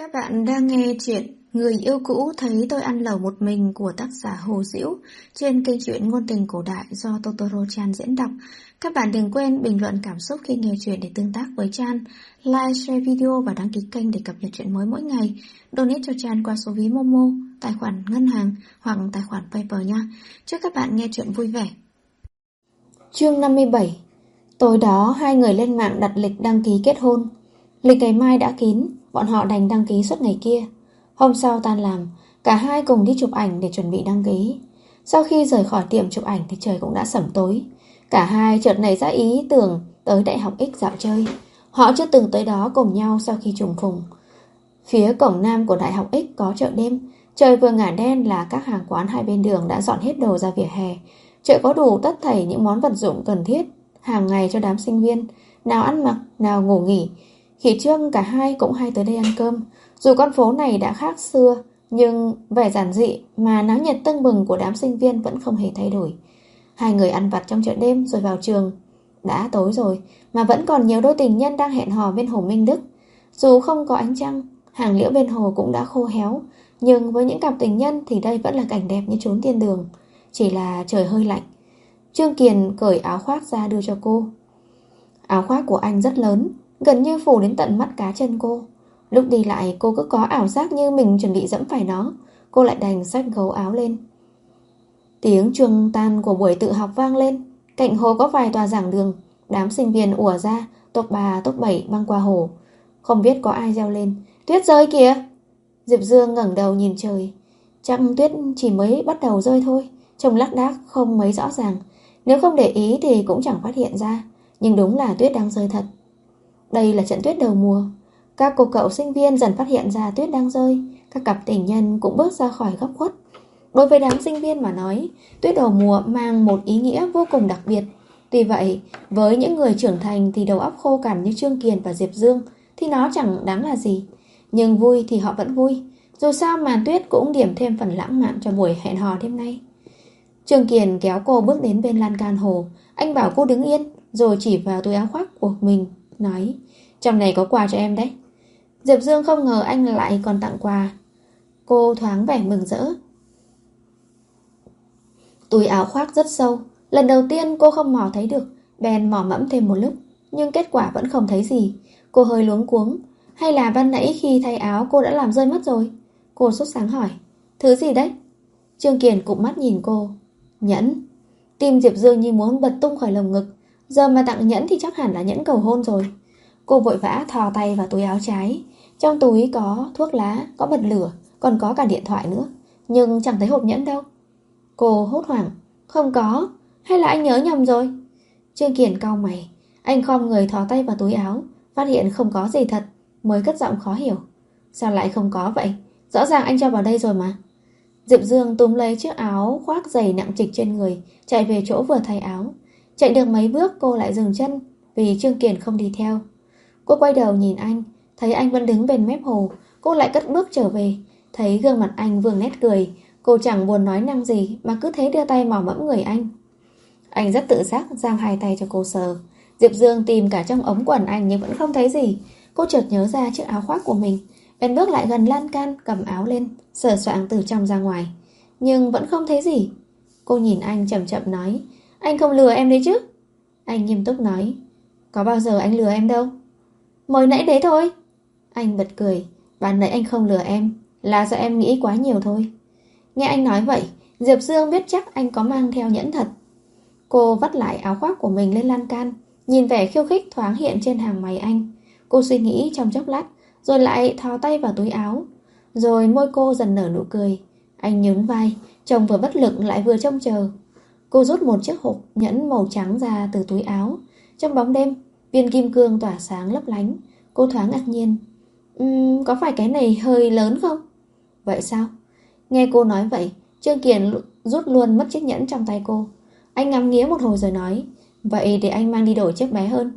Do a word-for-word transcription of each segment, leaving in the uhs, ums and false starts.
Các bạn đang nghe chuyện Người yêu cũ thấy tôi ăn lẩu một mình của tác giả Hồ Dĩu trên kênh truyện ngôn tình cổ đại do Totoro Chan diễn đọc. Các bạn đừng quên bình luận cảm xúc khi nghe chuyện để tương tác với Chan, like, share video và đăng ký kênh để cập nhật chuyện mới mỗi ngày. Donate cho Chan qua số ví Momo, tài khoản ngân hàng hoặc tài khoản PayPal nha. Chúc các bạn nghe chuyện vui vẻ. Chương năm mươi bảy. Tối đó hai người lên mạng đặt lịch đăng ký kết hôn. Lịch ngày mai đã kín, bọn họ đành đăng ký suốt ngày kia. Hôm sau tan làm, cả hai cùng đi chụp ảnh để chuẩn bị đăng ký. Sau khi rời khỏi tiệm chụp ảnh thì trời cũng đã sẩm tối. Cả hai chợt nảy ra ý tưởng tới Đại học X dạo chơi. Họ chưa từng tới đó cùng nhau sau khi trùng phùng. Phía cổng nam của Đại học X có chợ đêm. Trời vừa ngả đen là các hàng quán hai bên đường đã dọn hết đồ ra vỉa hè. Chợ có đủ tất thảy những món vật dụng cần thiết hàng ngày cho đám sinh viên, nào ăn mặc, nào ngủ nghỉ. Khi trước cả hai cũng hay tới đây ăn cơm. Dù con phố này đã khác xưa, nhưng vẻ giản dị mà náo nhiệt tưng bừng của đám sinh viên vẫn không hề thay đổi. Hai người ăn vặt trong chợ đêm rồi vào trường. Đã tối rồi mà vẫn còn nhiều đôi tình nhân đang hẹn hò bên hồ Minh Đức. Dù không có ánh trăng, hàng liễu bên hồ cũng đã khô héo, nhưng với những cặp tình nhân thì đây vẫn là cảnh đẹp như chốn thiên đường. Chỉ là trời hơi lạnh. Trương Kiền cởi áo khoác ra đưa cho cô. Áo khoác của anh rất lớn, gần như phủ đến tận mắt cá chân cô. Lúc đi lại cô cứ có ảo giác như mình chuẩn bị dẫm phải nó. Cô lại đành xách gấu áo lên. Tiếng chuông tan của buổi tự học vang lên. Cạnh hồ có vài tòa giảng đường. Đám sinh viên ùa ra, tốp ba tốp bảy băng qua hồ. Không biết có ai reo lên: "Tuyết rơi kìa!" Diệp Dương ngẩng đầu nhìn trời. Chắc tuyết chỉ mới bắt đầu rơi thôi, trông lác đác không mấy rõ ràng. Nếu không để ý thì cũng chẳng phát hiện ra. Nhưng đúng là tuyết đang rơi thật. Đây là trận tuyết đầu mùa. Các cô cậu sinh viên dần phát hiện ra tuyết đang rơi. Các cặp tình nhân cũng bước ra khỏi góc khuất. Đối với đám sinh viên mà nói, tuyết đầu mùa mang một ý nghĩa vô cùng đặc biệt. Tuy vậy, với những người trưởng thành thì đầu óc khô cằn như Trương Kiền và Diệp Dương thì nó chẳng đáng là gì. Nhưng vui thì họ vẫn vui. Dù sao màn tuyết cũng điểm thêm phần lãng mạn cho buổi hẹn hò đêm nay. Trương Kiền kéo cô bước đến bên lan can hồ. Anh bảo cô đứng yên, rồi chỉ vào túi áo khoác của mình, nói: "Trong này có quà cho em đấy." Diệp Dương không ngờ anh lại còn tặng quà. Cô thoáng vẻ mừng rỡ. Túi áo khoác rất sâu. Lần đầu tiên cô không mò thấy được, bèn mò mẫm thêm một lúc. Nhưng kết quả vẫn không thấy gì. Cô hơi luống cuống. Hay là ban nãy khi thay áo cô đã làm rơi mất rồi? Cô sốt sáng hỏi: "Thứ gì đấy?" Trương Kiền cụp mắt nhìn cô. "Nhẫn." Tim Diệp Dương như muốn bật tung khỏi lồng ngực. Giờ mà tặng nhẫn thì chắc hẳn là nhẫn cầu hôn rồi. Cô vội vã thò tay vào túi áo trái. Trong túi có thuốc lá, có bật lửa, còn có cả điện thoại nữa. Nhưng chẳng thấy hộp nhẫn đâu. Cô hốt hoảng: "Không có, hay là anh nhớ nhầm rồi?" Trương Kiền cau mày. Anh khom người thò tay vào túi áo, phát hiện không có gì thật, mới cất giọng khó hiểu: "Sao lại không có vậy? Rõ ràng anh cho vào đây rồi mà." Diệp Dương túm lấy chiếc áo khoác dày nặng trịch trên người, chạy về chỗ vừa thay áo. Chạy được mấy bước cô lại dừng chân, vì Trương Kiền không đi theo. Cô quay đầu nhìn anh, thấy anh vẫn đứng bên mép hồ. Cô lại cất bước trở về. Thấy gương mặt anh vương nét cười, cô chẳng buồn nói năng gì mà cứ thế đưa tay mò mẫm người anh. Anh rất tự giác giang hai tay cho cô sờ. Diệp Dương tìm cả trong ống quần anh nhưng vẫn không thấy gì. Cô chợt nhớ ra chiếc áo khoác của mình, bèn bước lại gần lan can, cầm áo lên, sờ soạng từ trong ra ngoài. Nhưng vẫn không thấy gì. Cô nhìn anh chậm chậm nói: "Anh không lừa em đấy chứ?" Anh nghiêm túc nói: "Có bao giờ anh lừa em đâu." "Mới nãy đấy thôi." Anh bật cười: "Ban nãy anh không lừa em, là do em nghĩ quá nhiều thôi." Nghe anh nói vậy, Diệp Dương biết chắc anh có mang theo nhẫn thật. Cô vắt lại áo khoác của mình lên lan can, nhìn vẻ khiêu khích thoáng hiện trên hàng mày anh. Cô suy nghĩ trong chốc lát, rồi lại thò tay vào túi áo. Rồi môi cô dần nở nụ cười. Anh nhún vai, trông vừa bất lực lại vừa trông chờ. Cô rút một chiếc hộp nhẫn màu trắng ra từ túi áo. Trong bóng đêm, viên kim cương tỏa sáng lấp lánh. Cô thoáng ngạc nhiên: uhm, "Có phải cái này hơi lớn không?" "Vậy sao?" Nghe cô nói vậy, Trương Kiền rút luôn mất chiếc nhẫn trong tay cô. Anh ngắm nghía một hồi rồi nói: "Vậy để anh mang đi đổi chiếc bé hơn."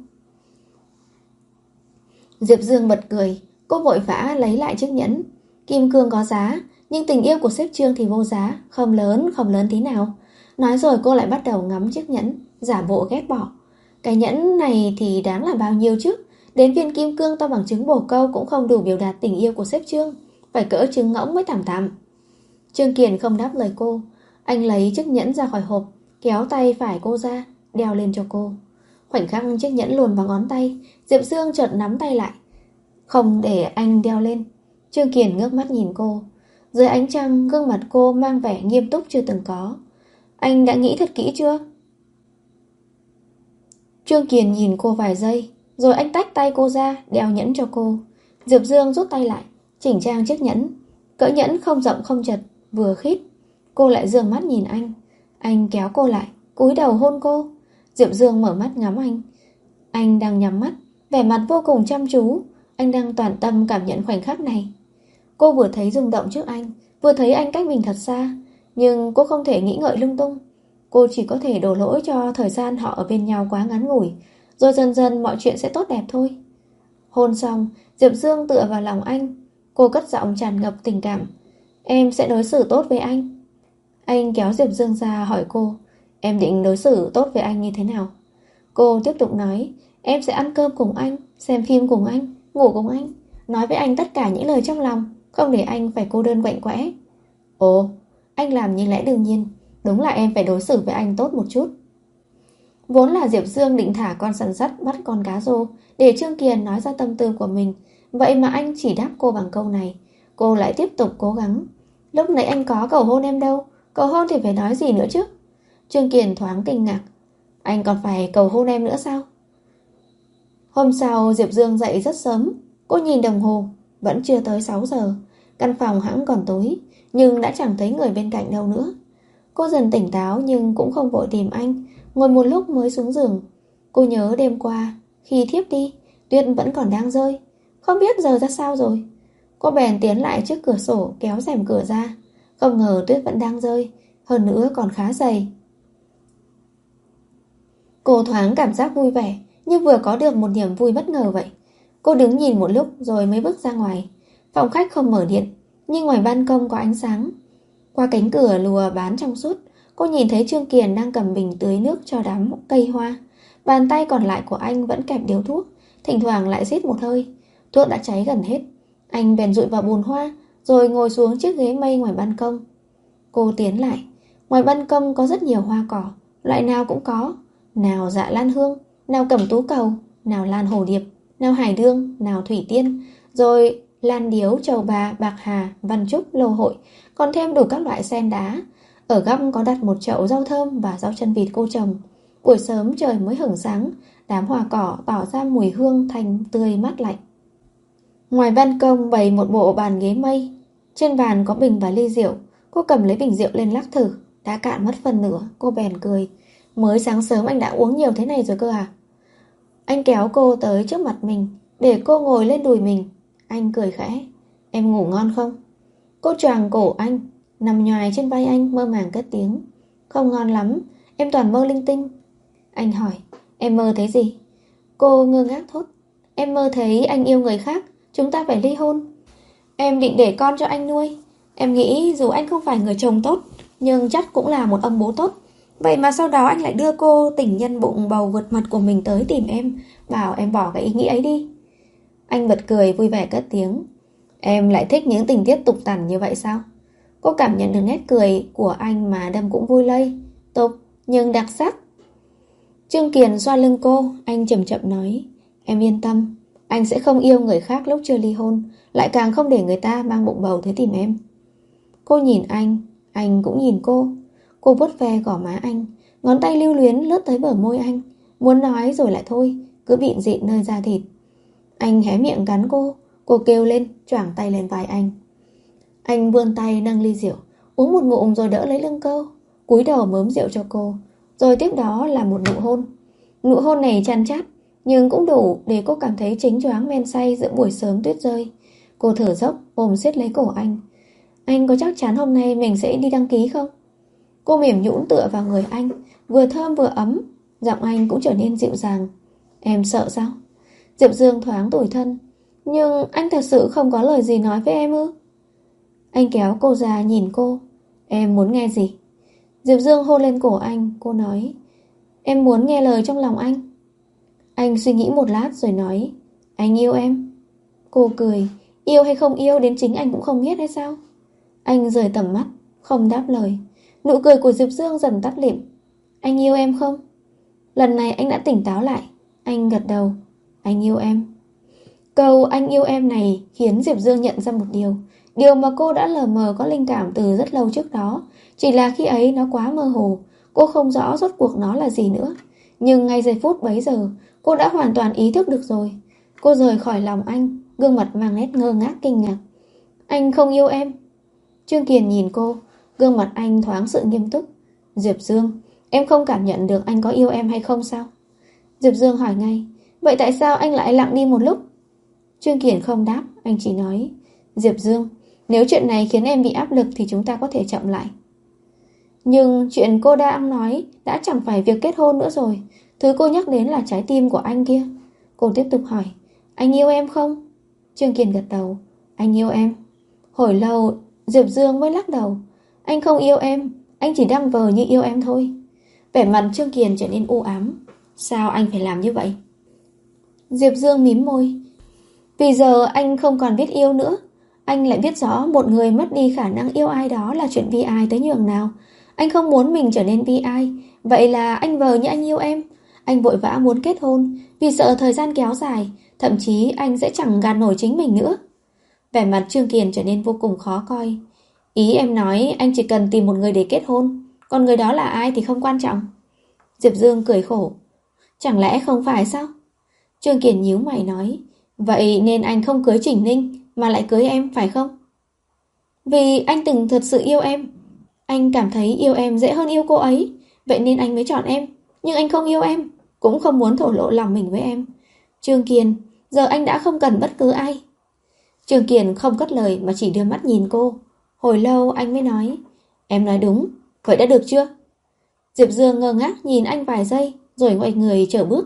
Diệp Dương bật cười. Cô vội vã lấy lại chiếc nhẫn. Kim cương có giá, nhưng tình yêu của sếp Trương thì vô giá. Không lớn, không lớn tí nào. Nói rồi cô lại bắt đầu ngắm chiếc nhẫn, giả bộ ghét bỏ. Cái nhẫn này thì đáng là bao nhiêu chứ? Đến viên kim cương to bằng trứng bồ câu cũng không đủ biểu đạt tình yêu của sếp Trương, phải cỡ trứng ngỗng mới thảm thảm. Trương Kiền không đáp lời cô. Anh lấy chiếc nhẫn ra khỏi hộp, kéo tay phải cô ra, đeo lên cho cô. Khoảnh khắc chiếc nhẫn luồn vào ngón tay, Diệp Dương chợt nắm tay lại, không để anh đeo lên. Trương Kiền ngước mắt nhìn cô. Dưới ánh trăng, gương mặt cô mang vẻ nghiêm túc chưa từng có. Anh đã nghĩ thật kỹ chưa? Trương Kiền nhìn cô vài giây, rồi anh tách tay cô ra, đeo nhẫn cho cô. Diệp Dương rút tay lại, chỉnh trang chiếc nhẫn. Cỡ nhẫn không rộng không chật, vừa khít. Cô lại dương mắt nhìn anh. Anh kéo cô lại, cúi đầu hôn cô. Diệp Dương mở mắt ngắm anh. Anh đang nhắm mắt, vẻ mặt vô cùng chăm chú. Anh đang toàn tâm cảm nhận khoảnh khắc này. Cô vừa thấy rung động trước anh, vừa thấy anh cách mình thật xa. Nhưng cô không thể nghĩ ngợi lung tung. Cô chỉ có thể đổ lỗi cho thời gian họ ở bên nhau quá ngắn ngủi, rồi dần dần mọi chuyện sẽ tốt đẹp thôi. Hôn xong, Diệp Dương tựa vào lòng anh. Cô cất giọng tràn ngập tình cảm. Em sẽ đối xử tốt với anh. Anh kéo Diệp Dương ra hỏi cô. Em định đối xử tốt với anh như thế nào? Cô tiếp tục nói. Em sẽ ăn cơm cùng anh, xem phim cùng anh, ngủ cùng anh, nói với anh tất cả những lời trong lòng, không để anh phải cô đơn quạnh quẽ. Ồ, anh làm như lẽ đương nhiên. Đúng là em phải đối xử với anh tốt một chút. Vốn là Diệp Dương định thả con săn sắt bắt con cá rô để Trương Kiền nói ra tâm tư của mình. Vậy mà anh chỉ đáp cô bằng câu này. Cô lại tiếp tục cố gắng. Lúc nãy anh có cầu hôn em đâu. Cầu hôn thì phải nói gì nữa chứ? Trương Kiền thoáng kinh ngạc. Anh còn phải cầu hôn em nữa sao? Hôm sau Diệp Dương dậy rất sớm. Cô nhìn đồng hồ, vẫn chưa tới sáu giờ. Căn phòng hẵng còn tối, nhưng đã chẳng thấy người bên cạnh đâu nữa. Cô dần tỉnh táo nhưng cũng không vội tìm anh, ngồi một lúc mới xuống giường. Cô nhớ đêm qua, khi thiếp đi, tuyết vẫn còn đang rơi. Không biết giờ ra sao rồi. Cô bèn tiến lại trước cửa sổ kéo rèm cửa ra. Không ngờ tuyết vẫn đang rơi, hơn nữa còn khá dày. Cô thoáng cảm giác vui vẻ, như vừa có được một niềm vui bất ngờ vậy. Cô đứng nhìn một lúc rồi mới bước ra ngoài. Phòng khách không mở điện, nhưng ngoài ban công có ánh sáng. Qua cánh cửa lùa bán trong suốt, cô nhìn thấy Trương Kiền đang cầm bình tưới nước cho đám cây hoa. Bàn tay còn lại của anh vẫn kẹp điếu thuốc, thỉnh thoảng lại rít một hơi. Thuốc đã cháy gần hết. Anh bèn dụi vào bùn hoa, rồi ngồi xuống chiếc ghế mây ngoài ban công. Cô tiến lại. Ngoài ban công có rất nhiều hoa cỏ, loại nào cũng có. Nào dạ lan hương, nào cẩm tú cầu, nào lan hồ điệp, nào hải đương, nào thủy tiên, rồi lan điếu, trầu bà, bạc hà, văn trúc, lô hội, còn thêm đủ các loại sen đá. Ở góc có đặt một chậu rau thơm và rau chân vịt cô trồng. Buổi sớm trời mới hửng sáng, đám hoa cỏ tỏ ra mùi hương thanh tươi mát lạnh. Ngoài ban công bày một bộ bàn ghế mây. Trên bàn có bình và ly rượu. Cô cầm lấy bình rượu lên lắc thử, đã cạn mất phần nửa. Cô bèn cười. Mới sáng sớm anh đã uống nhiều thế này rồi cơ à? Anh kéo cô tới trước mặt mình, để cô ngồi lên đùi mình. Anh cười khẽ. Em ngủ ngon không? Cô choàng cổ anh, nằm nhoài trên vai anh, mơ màng cất tiếng. Không ngon lắm, em toàn mơ linh tinh. Anh hỏi. Em mơ thấy gì? Cô ngơ ngác thốt. Em mơ thấy anh yêu người khác, chúng ta phải ly hôn. Em định để con cho anh nuôi. Em nghĩ dù anh không phải người chồng tốt, nhưng chắc cũng là một ông bố tốt. Vậy mà sau đó anh lại đưa cô tình nhân bụng bầu vượt mặt của mình tới tìm em, bảo em bỏ cái ý nghĩ ấy đi. Anh bật cười vui vẻ cất tiếng. Em lại thích những tình tiết tục tằn như vậy sao? Cô cảm nhận được nét cười của anh mà đâm cũng vui lây. Tục nhưng đặc sắc. Trương Kiền xoa lưng cô. Anh chậm chậm nói. Em yên tâm, anh sẽ không yêu người khác lúc chưa ly hôn, lại càng không để người ta mang bụng bầu tới tìm em. Cô nhìn anh, anh cũng nhìn cô. Cô vuốt ve gò má anh, ngón tay lưu luyến lướt tới bờ môi anh. Muốn nói rồi lại thôi, cứ bịn dịn nơi da thịt. Anh hé miệng cắn cô. Cô kêu lên, choàng tay lên vai anh. Anh vươn tay nâng ly rượu, uống một ngụm rồi đỡ lấy lưng cô, cúi đầu mớm rượu cho cô. Rồi tiếp đó là một nụ hôn. Nụ hôn này chăn chát, nhưng cũng đủ để cô cảm thấy chính choáng men say giữa buổi sớm tuyết rơi. Cô thở dốc ôm siết lấy cổ anh. Anh có chắc chắn hôm nay mình sẽ đi đăng ký không? Cô mềm nhũn tựa vào người anh, vừa thơm vừa ấm. Giọng anh cũng trở nên dịu dàng. Em sợ sao? Diệp Dương thoáng tủi thân. Nhưng anh thật sự không có lời gì nói với em ư? Anh kéo cô ra nhìn cô. Em muốn nghe gì? Diệp Dương hôn lên cổ anh. Cô nói. Em muốn nghe lời trong lòng anh. Anh suy nghĩ một lát rồi nói. Anh yêu em. Cô cười. Yêu hay không yêu đến chính anh cũng không biết hay sao? Anh rời tầm mắt, không đáp lời. Nụ cười của Diệp Dương dần tắt lịm. Anh yêu em không? Lần này anh đã tỉnh táo lại. Anh gật đầu. Anh yêu em. Câu anh yêu em này khiến Diệp Dương nhận ra một điều. Điều mà cô đã lờ mờ có linh cảm từ rất lâu trước đó. Chỉ là khi ấy nó quá mơ hồ. Cô không rõ rốt cuộc nó là gì nữa. Nhưng ngay giây phút bấy giờ, cô đã hoàn toàn ý thức được rồi. Cô rời khỏi lòng anh, gương mặt mang nét ngơ ngác kinh ngạc. Anh không yêu em. Trương Kiền nhìn cô, gương mặt anh thoáng sự nghiêm túc. Diệp Dương, em không cảm nhận được anh có yêu em hay không sao? Diệp Dương hỏi ngay. Vậy tại sao anh lại lặng đi một lúc? Trương Kiền không đáp, anh chỉ nói. Diệp Dương, nếu chuyện này khiến em bị áp lực thì chúng ta có thể chậm lại. Nhưng chuyện cô đang nói đã chẳng phải việc kết hôn nữa rồi. Thứ cô nhắc đến là trái tim của anh kia. Cô tiếp tục hỏi. Anh yêu em không? Trương Kiền gật đầu. Anh yêu em. Hồi lâu Diệp Dương mới lắc đầu. Anh không yêu em. Anh chỉ đang vờ như yêu em thôi. Vẻ mặt Trương Kiền trở nên u ám. Sao anh phải làm như vậy? Diệp Dương mím môi. Vì giờ anh không còn biết yêu nữa. Anh lại biết rõ một người mất đi khả năng yêu ai đó là chuyện bi ai tới nhường nào. Anh không muốn mình trở nên bi ai. Vậy là anh vờ như anh yêu em. Anh vội vã muốn kết hôn vì sợ thời gian kéo dài. Thậm chí anh sẽ chẳng gạt nổi chính mình nữa. Vẻ mặt Trương Kiền trở nên vô cùng khó coi. Ý em nói anh chỉ cần tìm một người để kết hôn, còn người đó là ai thì không quan trọng. Diệp Dương cười khổ. Chẳng lẽ không phải sao? Trương Kiền nhíu mày nói. Vậy nên anh không cưới Trình Ninh mà lại cưới em phải không? Vì anh từng thật sự yêu em. Anh cảm thấy yêu em dễ hơn yêu cô ấy. Vậy nên anh mới chọn em. Nhưng anh không yêu em, cũng không muốn thổ lộ lòng mình với em. Trương Kiền, giờ anh đã không cần bất cứ ai. Trương Kiền không cất lời mà chỉ đưa mắt nhìn cô. Hồi lâu anh mới nói. Em nói đúng, vậy đã được chưa? Diệp Dương ngơ ngác nhìn anh vài giây rồi ngoảnh người trở bước.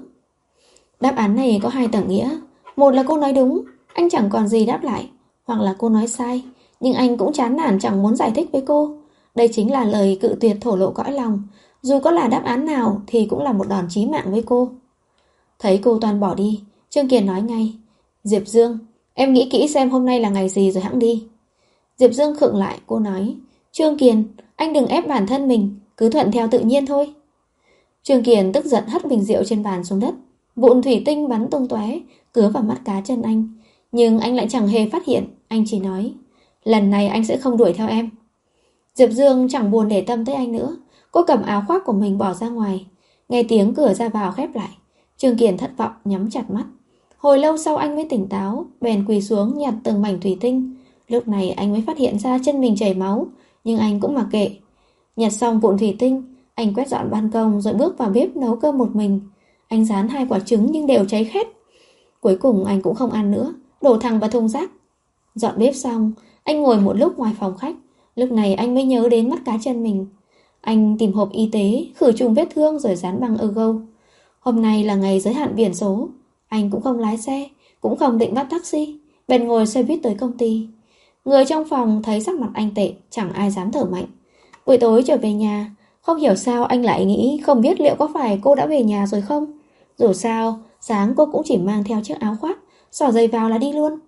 Đáp án này có hai tầng nghĩa. Một là cô nói đúng, anh chẳng còn gì đáp lại. Hoặc là cô nói sai, nhưng anh cũng chán nản chẳng muốn giải thích với cô. Đây chính là lời cự tuyệt thổ lộ cõi lòng. Dù có là đáp án nào thì cũng là một đòn chí mạng với cô. Thấy cô toàn bỏ đi, Trương Kiền nói ngay. Diệp Dương, em nghĩ kỹ xem hôm nay là ngày gì rồi hẵng đi. Diệp Dương khựng lại, cô nói. Trương Kiền, anh đừng ép bản thân mình, cứ thuận theo tự nhiên thôi. Trương Kiền tức giận hất bình rượu trên bàn xuống đất. Vụn thủy tinh bắn tung tóe, cứa vào mắt cá chân anh. Nhưng anh lại chẳng hề phát hiện. Anh chỉ nói. Lần này anh sẽ không đuổi theo em. Diệp Dương chẳng buồn để tâm tới anh nữa. Cô cầm áo khoác của mình bỏ ra ngoài. Nghe tiếng cửa ra vào khép lại. Trương Kiền thất vọng nhắm chặt mắt. Hồi lâu sau anh mới tỉnh táo, bèn quỳ xuống nhặt từng mảnh thủy tinh. Lúc này anh mới phát hiện ra chân mình chảy máu. Nhưng anh cũng mặc kệ. Nhặt xong vụn thủy tinh, anh quét dọn ban công rồi bước vào bếp nấu cơm một mình. Anh rán hai quả trứng nhưng đều cháy khét. Cuối cùng anh cũng không ăn nữa, đổ thẳng vào thùng rác. Dọn bếp xong, anh ngồi một lúc ngoài phòng khách. Lúc này anh mới nhớ đến mắt cá chân mình. Anh tìm hộp y tế, khử trùng vết thương rồi dán băng ergo. Hôm nay là ngày giới hạn biển số. Anh cũng không lái xe, cũng không định bắt taxi, bèn ngồi xe buýt tới công ty. Người trong phòng thấy sắc mặt anh tệ, chẳng ai dám thở mạnh. Buổi tối trở về nhà, không hiểu sao anh lại nghĩ không biết liệu có phải cô đã về nhà rồi không. Dù sao, sáng cô cũng chỉ mang theo chiếc áo khoác, xỏ giày vào là đi luôn.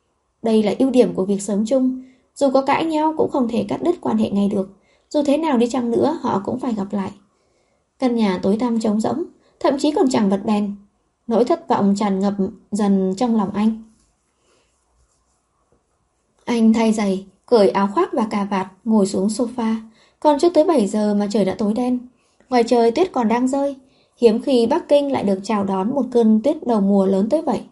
Đây là ưu điểm của việc sống chung. Dù có cãi nhau cũng không thể cắt đứt quan hệ ngay được. Dù thế nào đi chăng nữa họ cũng phải gặp lại. Căn nhà tối tăm trống rỗng, thậm chí còn chẳng bật đèn. Nỗi thất vọng tràn ngập dần trong lòng anh. Anh thay giày, cởi áo khoác và cà vạt, ngồi xuống sofa. Còn chưa tới bảy giờ mà trời đã tối đen. Ngoài trời tuyết còn đang rơi. Hiếm khi Bắc Kinh lại được chào đón một cơn tuyết đầu mùa lớn tới vậy.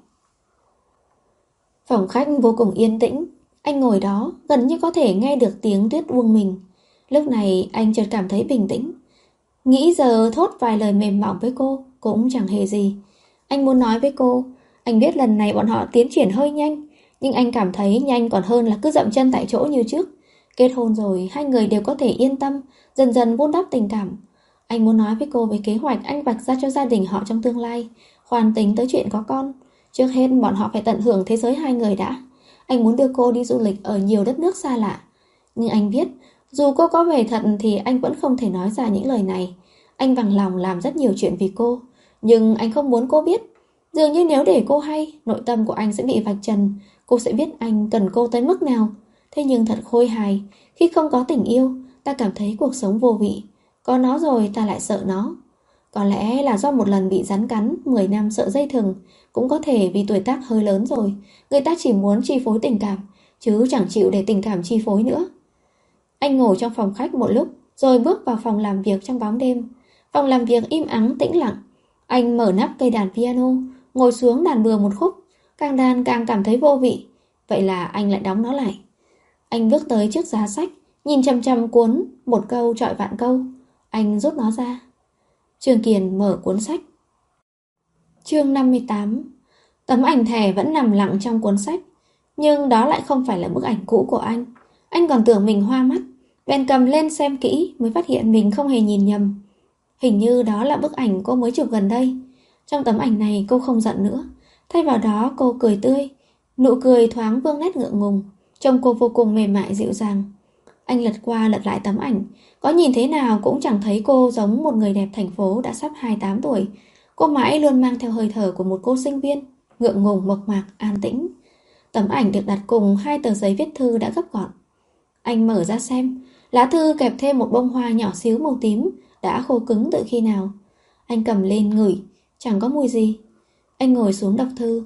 Phòng khách vô cùng yên tĩnh. Anh ngồi đó, gần như có thể nghe được tiếng tuyết buông mình. Lúc này anh chợt cảm thấy bình tĩnh. Nghĩ giờ thốt vài lời mềm mỏng với cô cũng chẳng hề gì. Anh muốn nói với cô. Anh biết lần này bọn họ tiến triển hơi nhanh, nhưng anh cảm thấy nhanh còn hơn là cứ dậm chân tại chỗ như trước. Kết hôn rồi, hai người đều có thể yên tâm, dần dần vun đắp tình cảm. Anh muốn nói với cô về kế hoạch anh vạch ra cho gia đình họ trong tương lai, khoan tính tới chuyện có con. Trước hết bọn họ phải tận hưởng thế giới hai người đã. Anh muốn đưa cô đi du lịch ở nhiều đất nước xa lạ. Nhưng anh biết, dù cô có về thật thì anh vẫn không thể nói ra những lời này. Anh bằng lòng làm rất nhiều chuyện vì cô, nhưng anh không muốn cô biết. Dường như nếu để cô hay, nội tâm của anh sẽ bị vạch trần. Cô sẽ biết anh cần cô tới mức nào. Thế nhưng thật khôi hài, khi không có tình yêu, ta cảm thấy cuộc sống vô vị. Có nó rồi ta lại sợ nó. Có lẽ là do một lần bị rắn cắn, mười năm sợ dây thừng. Cũng có thể vì tuổi tác hơi lớn rồi, người ta chỉ muốn chi phối tình cảm, chứ chẳng chịu để tình cảm chi phối nữa. Anh ngồi trong phòng khách một lúc, rồi bước vào phòng làm việc trong bóng đêm. Phòng làm việc im ắng tĩnh lặng. Anh mở nắp cây đàn piano, ngồi xuống đàn bừa một khúc. Càng đàn càng cảm thấy vô vị. Vậy là anh lại đóng nó lại. Anh bước tới trước giá sách, nhìn chăm chăm cuốn Một câu trọi vạn câu. Anh rút nó ra. Trương Kiền mở cuốn sách. Chương năm mươi tám. Tấm ảnh thẻ vẫn nằm lặng trong cuốn sách. Nhưng đó lại không phải là bức ảnh cũ của anh. Anh còn tưởng mình hoa mắt, bèn cầm lên xem kỹ mới phát hiện mình không hề nhìn nhầm. Hình như đó là bức ảnh cô mới chụp gần đây. Trong tấm ảnh này cô không giận nữa. Thay vào đó cô cười tươi. Nụ cười thoáng vương nét ngượng ngùng. Trông cô vô cùng mềm mại dịu dàng. Anh lật qua lật lại tấm ảnh. Có nhìn thế nào cũng chẳng thấy cô giống một người đẹp thành phố đã sắp hai mươi tám tuổi. Cô mãi luôn mang theo hơi thở của một cô sinh viên, ngượng ngùng mộc mạc, an tĩnh. Tấm ảnh được đặt cùng hai tờ giấy viết thư đã gấp gọn. Anh mở ra xem. Lá thư kẹp thêm một bông hoa nhỏ xíu màu tím, đã khô cứng từ khi nào. Anh cầm lên ngửi, chẳng có mùi gì. Anh ngồi xuống đọc thư.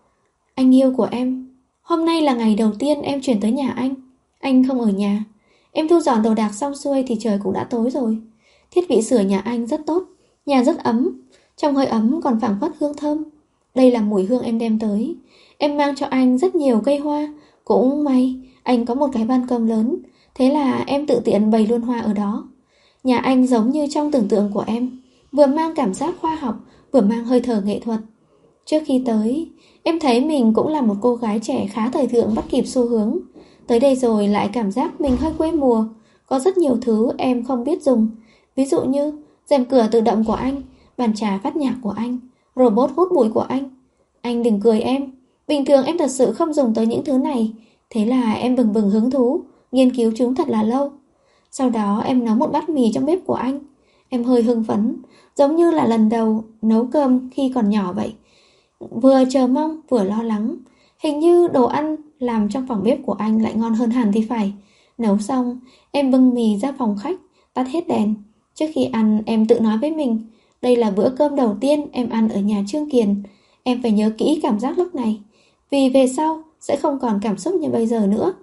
Anh yêu của em, hôm nay là ngày đầu tiên em chuyển tới nhà anh. Anh không ở nhà. Em thu dọn đồ đạc xong xuôi thì trời cũng đã tối rồi. Thiết bị sưởi nhà anh rất tốt, nhà rất ấm. Trong hơi ấm còn phảng phất hương thơm. Đây là mùi hương em đem tới. Em mang cho anh rất nhiều cây hoa. Cũng may anh có một cái ban công lớn, thế là em tự tiện bày luôn hoa ở đó. Nhà anh giống như trong tưởng tượng của em, vừa mang cảm giác khoa học, vừa mang hơi thở nghệ thuật. Trước khi tới, em thấy mình cũng là một cô gái trẻ khá thời thượng bắt kịp xu hướng. Tới đây rồi lại cảm giác mình hơi quê mùa. Có rất nhiều thứ em không biết dùng. Ví dụ như rèm cửa tự động của anh, bàn trà phát nhạc của anh, robot hút bụi của anh. Anh đừng cười em. Bình thường em thật sự không dùng tới những thứ này. Thế là em bừng bừng hứng thú, nghiên cứu chúng thật là lâu. Sau đó em nấu một bát mì trong bếp của anh. Em hơi hưng phấn, giống như là lần đầu nấu cơm khi còn nhỏ vậy. Vừa chờ mong vừa lo lắng. Hình như đồ ăn làm trong phòng bếp của anh lại ngon hơn hẳn thì phải. Nấu xong, em bưng mì ra phòng khách, tắt hết đèn. Trước khi ăn em tự nói với mình, đây là bữa cơm đầu tiên em ăn ở nhà Trương Kiền. Em phải nhớ kỹ cảm giác lúc này, vì về sau sẽ không còn cảm xúc như bây giờ nữa.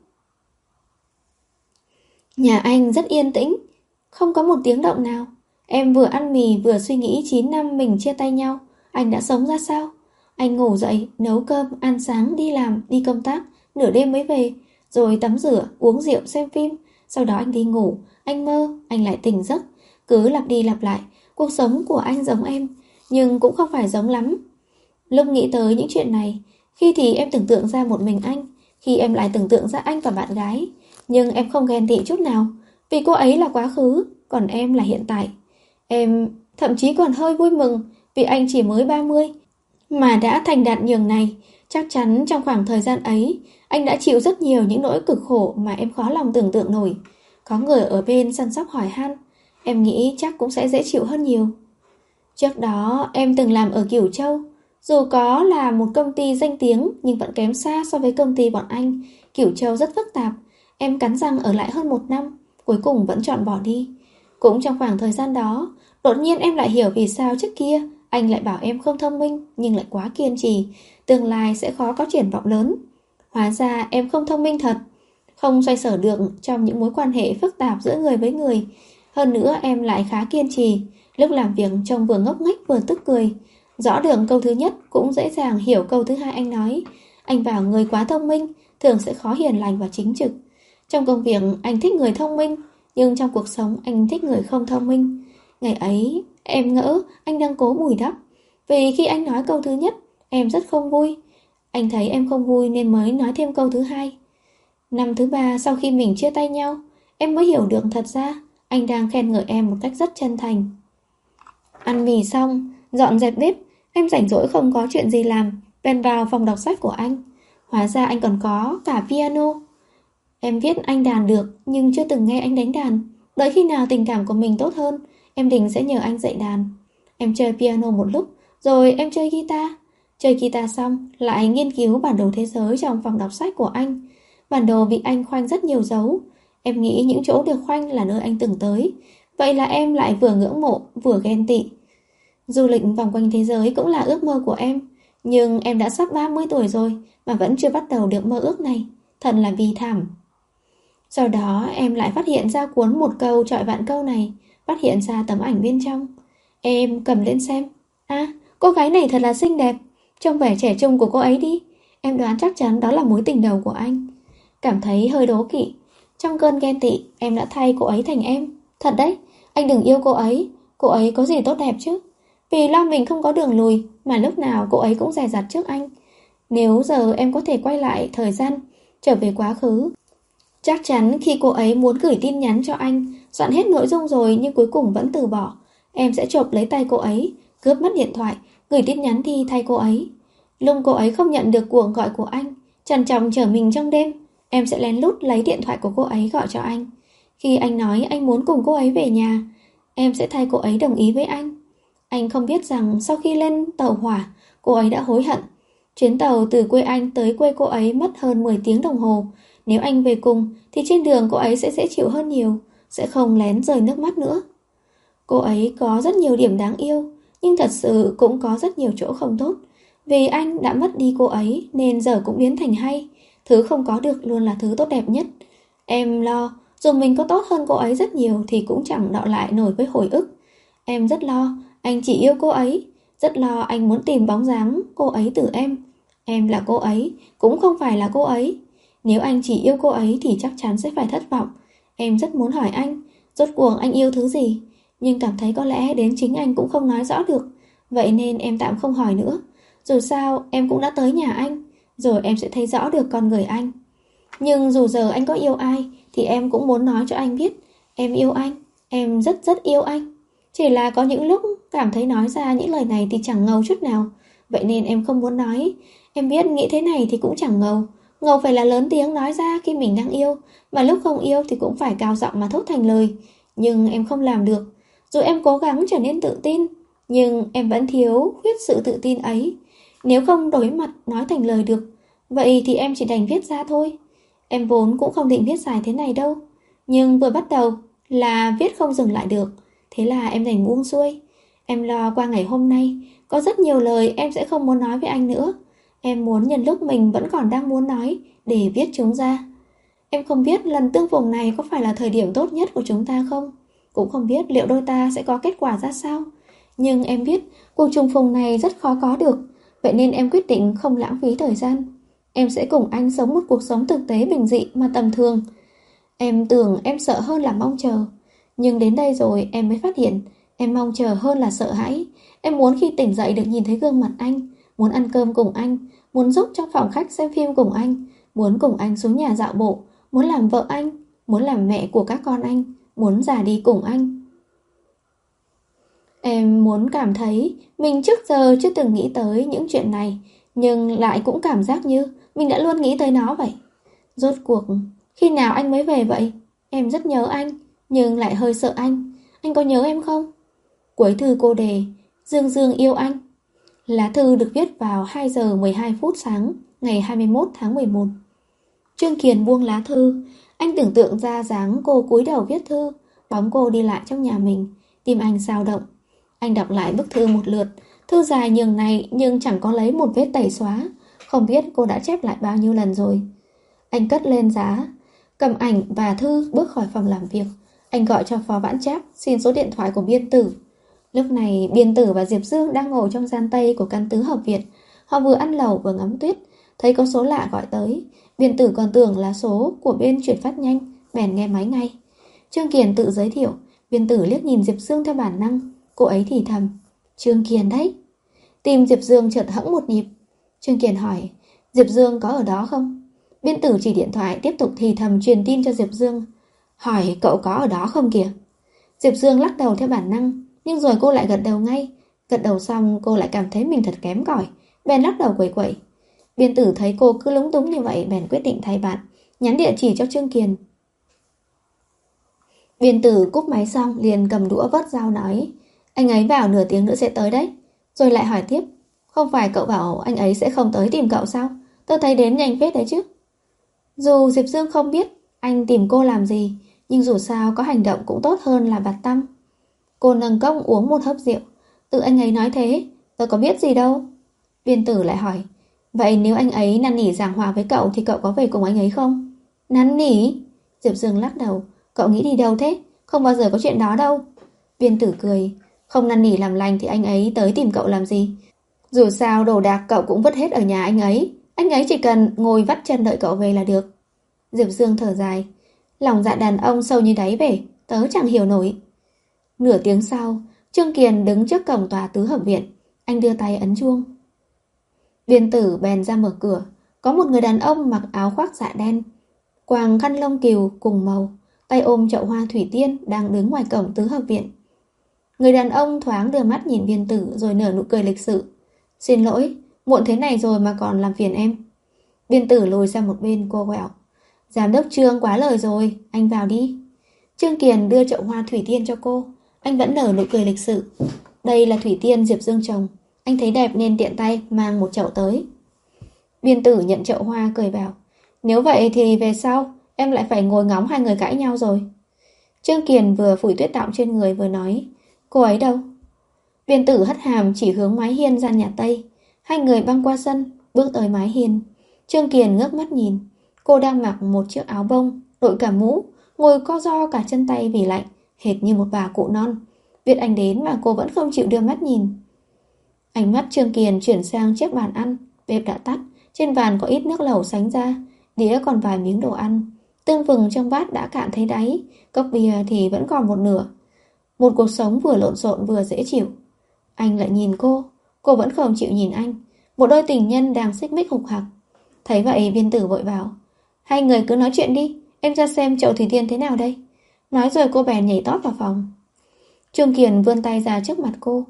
Nhà anh rất yên tĩnh, không có một tiếng động nào. Em vừa ăn mì vừa suy nghĩ chín năm mình chia tay nhau, anh đã sống ra sao? Anh ngủ dậy, nấu cơm, ăn sáng, đi làm, đi công tác, nửa đêm mới về, rồi tắm rửa, uống rượu, xem phim. Sau đó anh đi ngủ, anh mơ, anh lại tỉnh giấc. Cứ lặp đi lặp lại, cuộc sống của anh giống em, nhưng cũng không phải giống lắm. Lúc nghĩ tới những chuyện này, khi thì em tưởng tượng ra một mình anh, khi em lại tưởng tượng ra anh và bạn gái. Nhưng em không ghen tị chút nào, vì cô ấy là quá khứ, còn em là hiện tại. Em thậm chí còn hơi vui mừng, vì anh chỉ mới ba mươi, mà đã thành đạt nhường này. Chắc chắn trong khoảng thời gian ấy, anh đã chịu rất nhiều những nỗi cực khổ mà em khó lòng tưởng tượng nổi. Có người ở bên săn sóc hỏi han, em nghĩ chắc cũng sẽ dễ chịu hơn nhiều. Trước đó em từng làm ở Cửu Châu. Dù có là một công ty danh tiếng nhưng vẫn kém xa so với công ty bọn anh. Cửu Châu rất phức tạp. Em cắn răng ở lại hơn một năm, cuối cùng vẫn chọn bỏ đi. Cũng trong khoảng thời gian đó, đột nhiên em lại hiểu vì sao trước kia anh lại bảo em không thông minh nhưng lại quá kiên trì, tương lai sẽ khó có triển vọng lớn. Hóa ra em không thông minh thật, không xoay sở được trong những mối quan hệ phức tạp giữa người với người. Hơn nữa em lại khá kiên trì. Lúc làm việc trông vừa ngốc nghếch vừa tức cười. Rõ được câu thứ nhất cũng dễ dàng hiểu câu thứ hai anh nói. Anh bảo người quá thông minh thường sẽ khó hiền lành và chính trực. Trong công việc anh thích người thông minh, nhưng trong cuộc sống anh thích người không thông minh. Ngày ấy em ngỡ anh đang cố bù đắp, vì khi anh nói câu thứ nhất em rất không vui. Anh thấy em không vui nên mới nói thêm câu thứ hai. Năm thứ ba sau khi mình chia tay nhau, em mới hiểu được thật ra anh đang khen ngợi em một cách rất chân thành. Ăn mì xong, dọn dẹp bếp, em rảnh rỗi không có chuyện gì làm, bèn vào phòng đọc sách của anh. Hóa ra anh còn có cả piano. Em biết anh đàn được, nhưng chưa từng nghe anh đánh đàn. Đợi khi nào tình cảm của mình tốt hơn, em định sẽ nhờ anh dạy đàn. Em chơi piano một lúc, rồi em chơi guitar. Chơi guitar xong, lại nghiên cứu bản đồ thế giới trong phòng đọc sách của anh. Bản đồ bị anh khoanh rất nhiều dấu. Em nghĩ những chỗ được khoanh là nơi anh từng tới. Vậy là em lại vừa ngưỡng mộ, vừa ghen tị. Du lịch vòng quanh thế giới cũng là ước mơ của em. Nhưng em đã sắp ba mươi tuổi rồi mà vẫn chưa bắt đầu được mơ ước này. Thật là bi thảm. Sau đó em lại phát hiện ra cuốn một câu trọi vạn câu này, phát hiện ra tấm ảnh bên trong. Em cầm lên xem. À, cô gái này thật là xinh đẹp. Trông vẻ trẻ trung của cô ấy đi. Em đoán chắc chắn đó là mối tình đầu của anh. Cảm thấy hơi đố kỵ. Trong cơn ghen tị, em đã thay cô ấy thành em. Thật đấy, anh đừng yêu cô ấy. Cô ấy có gì tốt đẹp chứ? Vì lo mình không có đường lùi mà lúc nào cô ấy cũng dè dặt trước anh. Nếu giờ em có thể quay lại thời gian, trở về quá khứ, chắc chắn khi cô ấy muốn gửi tin nhắn cho anh, soạn hết nội dung rồi nhưng cuối cùng vẫn từ bỏ, em sẽ chộp lấy tay cô ấy, cướp mất điện thoại, gửi tin nhắn đi thay cô ấy. Lúc cô ấy không nhận được cuộc gọi của anh, trằn trọc chở mình trong đêm, em sẽ lén lút lấy điện thoại của cô ấy gọi cho anh. Khi anh nói anh muốn cùng cô ấy về nhà, em sẽ thay cô ấy đồng ý với anh. Anh không biết rằng sau khi lên tàu hỏa, cô ấy đã hối hận. Chuyến tàu từ quê anh tới quê cô ấy mất hơn mười tiếng đồng hồ. Nếu anh về cùng thì trên đường cô ấy sẽ dễ chịu hơn nhiều, sẽ không lén rơi nước mắt nữa. Cô ấy có rất nhiều điểm đáng yêu, nhưng thật sự cũng có rất nhiều chỗ không tốt. Vì anh đã mất đi cô ấy nên giờ cũng biến thành hay. Thứ không có được luôn là thứ tốt đẹp nhất. Em lo, dù mình có tốt hơn cô ấy rất nhiều thì cũng chẳng đọ lại nổi với hồi ức. Em rất lo, anh chỉ yêu cô ấy. Rất lo anh muốn tìm bóng dáng cô ấy từ em. Em là cô ấy, cũng không phải là cô ấy. Nếu anh chỉ yêu cô ấy thì chắc chắn sẽ phải thất vọng. Em rất muốn hỏi anh, rốt cuộc anh yêu thứ gì? Nhưng cảm thấy có lẽ đến chính anh cũng không nói rõ được. Vậy nên em tạm không hỏi nữa. Dù sao em cũng đã tới nhà anh, rồi em sẽ thấy rõ được con người anh. Nhưng dù giờ anh có yêu ai thì em cũng muốn nói cho anh biết. Em yêu anh, em rất rất yêu anh. Chỉ là có những lúc cảm thấy nói ra những lời này thì chẳng ngầu chút nào. Vậy nên em không muốn nói. Em biết nghĩ thế này thì cũng chẳng ngầu. Ngầu phải là lớn tiếng nói ra khi mình đang yêu, mà lúc không yêu thì cũng phải cao giọng mà thốt thành lời. Nhưng em không làm được. Dù em cố gắng trở nên tự tin, nhưng em vẫn thiếu khuyết sự tự tin ấy. Nếu không đối mặt nói thành lời được, vậy thì em chỉ đành viết ra thôi. Em vốn cũng không định viết dài thế này đâu. Nhưng vừa bắt đầu là viết không dừng lại được. Thế là em đành buông xuôi. Em lo qua ngày hôm nay có rất nhiều lời em sẽ không muốn nói với anh nữa. Em muốn nhân lúc mình vẫn còn đang muốn nói để viết chúng ra. Em không biết lần tương phùng này có phải là thời điểm tốt nhất của chúng ta không. Cũng không biết liệu đôi ta sẽ có kết quả ra sao. Nhưng em biết cuộc trùng phùng này rất khó có được. Vậy nên em quyết định không lãng phí thời gian. Em sẽ cùng anh sống một cuộc sống thực tế bình dị mà tầm thường. Em tưởng em sợ hơn là mong chờ. Nhưng đến đây rồi em mới phát hiện em mong chờ hơn là sợ hãi. Em muốn khi tỉnh dậy được nhìn thấy gương mặt anh, muốn ăn cơm cùng anh, muốn giúp trong phòng khách xem phim cùng anh, muốn cùng anh xuống nhà dạo bộ, muốn làm vợ anh, muốn làm mẹ của các con anh, muốn già đi cùng anh. Em muốn cảm thấy mình trước giờ chưa từng nghĩ tới những chuyện này, nhưng lại cũng cảm giác như mình đã luôn nghĩ tới nó vậy. Rốt cuộc, khi nào anh mới về vậy? Em rất nhớ anh, nhưng lại hơi sợ anh. Anh có nhớ em không? Cuối thư cô đề, Dương Dương yêu anh. Lá thư được viết vào hai giờ mười hai phút sáng, ngày hai mươi mốt tháng mười một. Trương Kiền buông lá thư. Anh tưởng tượng ra dáng cô cúi đầu viết thư, bóng cô đi lại trong nhà mình. Tim anh dao động. Anh đọc lại bức thư một lượt. Thư dài nhường này nhưng chẳng có lấy một vết tẩy xóa. Không biết cô đã chép lại bao nhiêu lần rồi. Anh cất lên giá, cầm ảnh và thư bước khỏi phòng làm việc. Anh gọi cho Phó Vãn Trác xin số điện thoại của Biên Tử. Lúc này Biên Tử và Diệp Dương đang ngồi trong gian tây của căn tứ hợp viện. Họ vừa ăn lẩu vừa ngắm tuyết. Thấy có số lạ gọi tới, Biên Tử còn tưởng là số của bên chuyển phát nhanh, bèn nghe máy ngay. Trương Kiền tự giới thiệu. Biên Tử liếc nhìn Diệp Dương theo bản năng. Cô ấy thì thầm, Trương Kiền đấy. Tim Diệp Dương chợt hẫng một nhịp. Trương Kiền hỏi, Diệp Dương có ở đó không? Biên Tử chỉ điện thoại tiếp tục thì thầm truyền tin cho Diệp Dương. Hỏi cậu có ở đó không kìa? Diệp Dương lắc đầu theo bản năng, nhưng rồi cô lại gật đầu ngay. Gật đầu xong cô lại cảm thấy mình thật kém cỏi, bèn lắc đầu quẩy quẩy. Biên Tử thấy cô cứ lúng túng như vậy bèn quyết định thay bạn, nhắn địa chỉ cho Trương Kiền. Biên Tử cúp máy xong liền cầm đũa vớt dao nói, anh ấy vào nửa tiếng nữa sẽ tới đấy. Rồi lại hỏi tiếp, Không phải cậu bảo anh ấy sẽ không tới tìm cậu sao? Tôi thấy đến nhanh phết đấy chứ. Dù Diệp Dương không biết anh tìm cô làm gì, nhưng dù sao có hành động cũng tốt hơn là bặt tăm. Cô nâng cốc uống một hớp rượu. Tự anh ấy nói thế, tôi có biết gì đâu. Viên tử lại hỏi, vậy nếu anh ấy năn nỉ giảng hòa với cậu thì cậu có về cùng anh ấy không? Năn nỉ? Diệp Dương lắc đầu. Cậu nghĩ đi đâu thế? Không bao giờ có chuyện đó đâu. Viên tử cười. Không năn nỉ làm lành thì anh ấy tới tìm cậu làm gì? Dù sao đồ đạc cậu cũng vứt hết ở nhà anh ấy. Anh ấy chỉ cần ngồi vắt chân đợi cậu về là được. Diệp Dương thở dài. Lòng dạ đàn ông sâu như đáy bể, tớ chẳng hiểu nổi. Nửa tiếng sau, Trương Kiền đứng trước cổng tòa tứ hợp viện. Anh đưa tay ấn chuông. Viên tử bèn ra mở cửa. Có một người đàn ông mặc áo khoác dạ đen, quàng khăn lông cừu cùng màu, tay ôm chậu hoa thủy tiên đang đứng ngoài cổng tứ hợp viện. Người đàn ông thoáng đưa mắt nhìn viên tử rồi nở nụ cười lịch sự. Xin lỗi, muộn thế này rồi mà còn làm phiền em. Viên tử lùi sang một bên cô quẹo. Giám đốc Trương quá lời rồi, anh vào đi. Trương Kiền đưa chậu hoa thủy tiên cho cô. Anh vẫn nở nụ cười lịch sự. Đây là thủy tiên Diệp Dương trồng. Anh thấy đẹp nên tiện tay mang một chậu tới. Viên tử nhận chậu hoa cười bảo. Nếu vậy thì về sau em lại phải ngồi ngóng hai người cãi nhau rồi. Trương Kiền vừa phủi tuyết đọng trên người vừa nói. Cô ấy đâu? Viên tử hất hàm chỉ hướng mái hiên ra nhà Tây. Hai người băng qua sân, bước tới mái hiên. Trương Kiền ngước mắt nhìn. Cô đang mặc một chiếc áo bông, đội cả mũ, ngồi co ro cả chân tay vì lạnh, hệt như một bà cụ non. Biết anh đến mà cô vẫn không chịu đưa mắt nhìn. Ánh mắt Trương Kiền chuyển sang chiếc bàn ăn. Bếp đã tắt, trên bàn có ít nước lẩu sánh ra, đĩa còn vài miếng đồ ăn. Tương vừng trong bát đã cạn thấy đáy, cốc bia thì vẫn còn một nửa. Một cuộc sống vừa lộn xộn vừa dễ chịu. Anh lại nhìn cô, cô vẫn không chịu nhìn anh. Một đôi tình nhân đang xích mích hục hặc. Thấy vậy viên tử vội vào. Hai người cứ nói chuyện đi, em ra xem chậu thủy tiên thế nào đây. Nói rồi cô bèn nhảy tót vào phòng. Trương Kiền vươn tay ra trước mặt cô.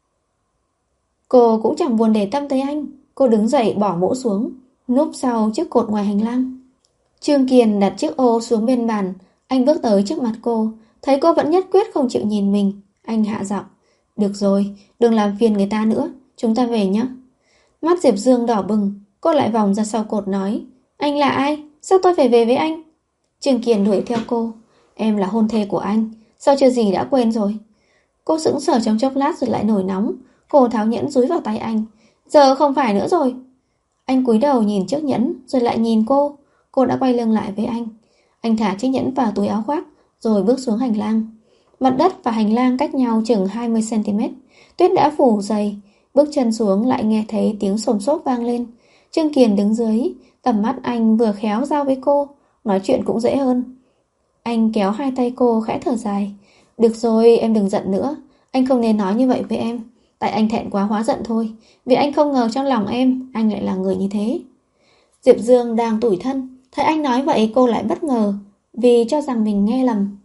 Cô cũng chẳng buồn để tâm tới anh. Cô đứng dậy bỏ mũ xuống, núp sau chiếc cột ngoài hành lang. Trương Kiền đặt chiếc ô xuống bên bàn. Anh bước tới trước mặt cô. Thấy cô vẫn nhất quyết không chịu nhìn mình, anh hạ giọng. Được rồi, đừng làm phiền người ta nữa, chúng ta về nhé. Mắt Diệp Dương đỏ bừng. Cô lại vòng ra sau cột nói. Anh là ai? Sao tôi phải về với anh? Trương Kiền đuổi theo cô. Em là hôn thê của anh. Sao chưa gì đã quên rồi? Cô sững sờ trong chốc lát rồi lại nổi nóng. Cô tháo nhẫn dúi vào tay anh. Giờ không phải nữa rồi. Anh cúi đầu nhìn chiếc nhẫn rồi lại nhìn cô. Cô đã quay lưng lại với anh. Anh thả chiếc nhẫn vào túi áo khoác rồi bước xuống hành lang. Mặt đất và hành lang cách nhau chừng hai mươi xăng ti mét. Tuyết đã phủ dày. Bước chân xuống lại nghe thấy tiếng xồm xốp vang lên. Trương Kiền đứng dưới. Tầm mắt anh vừa khéo giao với cô. Nói chuyện cũng dễ hơn. Anh kéo hai tay cô khẽ thở dài. Được rồi, em đừng giận nữa. Anh không nên nói như vậy với em. Tại anh thẹn quá hóa giận thôi. Vì anh không ngờ trong lòng em anh lại là người như thế. Diệp Dương đang tủi thân. Thấy anh nói vậy cô lại bất ngờ, vì cho rằng mình nghe lầm.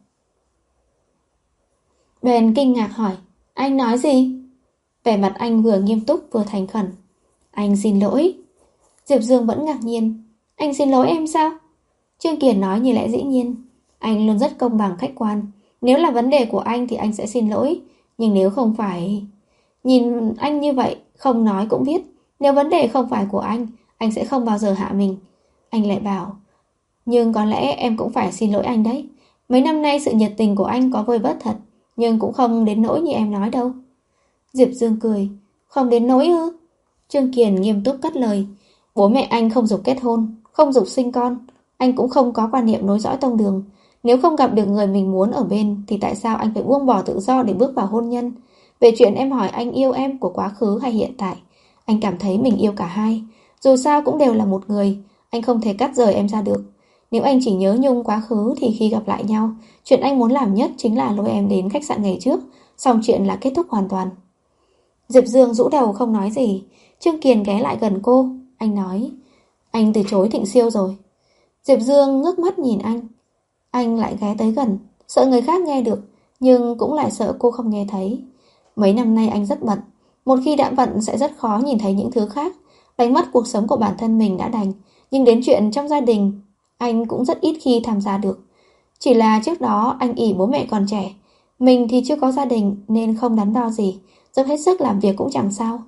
Bèn kinh ngạc hỏi. Anh nói gì? Vẻ mặt anh vừa nghiêm túc vừa thành khẩn. Anh xin lỗi. Diệp Dương vẫn ngạc nhiên. Anh xin lỗi em sao? Trương Kiền nói như lẽ dĩ nhiên. Anh luôn rất công bằng khách quan. Nếu là vấn đề của anh thì anh sẽ xin lỗi. Nhưng nếu không phải... Nhìn anh như vậy, không nói cũng biết. Nếu vấn đề không phải của anh, anh sẽ không bao giờ hạ mình. Anh lại bảo. Nhưng có lẽ em cũng phải xin lỗi anh đấy. Mấy năm nay sự nhiệt tình của anh có vơi bớt thật. Nhưng cũng không đến nỗi như em nói đâu. Diệp Dương cười. Không đến nỗi ư? Trương Kiền nghiêm túc cắt lời. Bố mẹ anh không giục kết hôn, không giục sinh con. Anh cũng không có quan niệm nối dõi tông đường. Nếu không gặp được người mình muốn ở bên thì tại sao anh phải buông bỏ tự do để bước vào hôn nhân? Về chuyện em hỏi anh yêu em của quá khứ hay hiện tại, anh cảm thấy mình yêu cả hai. Dù sao cũng đều là một người. Anh không thể cắt rời em ra được. Nếu anh chỉ nhớ nhung quá khứ thì khi gặp lại nhau, chuyện anh muốn làm nhất chính là lôi em đến khách sạn ngày trước. Xong chuyện là kết thúc hoàn toàn. Diệp Dương rũ đầu không nói gì. Trương Kiền ghé lại gần cô. Anh nói. Anh từ chối Thịnh Siêu rồi. Diệp Dương ngước mắt nhìn anh. Anh lại ghé tới gần. Sợ người khác nghe được, nhưng cũng lại sợ cô không nghe thấy. Mấy năm nay anh rất bận. Một khi đã bận sẽ rất khó nhìn thấy những thứ khác. Đánh mất cuộc sống của bản thân mình đã đành, nhưng đến chuyện trong gia đình anh cũng rất ít khi tham gia được. Chỉ là trước đó anh ỷ bố mẹ còn trẻ, mình thì chưa có gia đình nên không đắn đo gì, dốc hết sức làm việc cũng chẳng sao.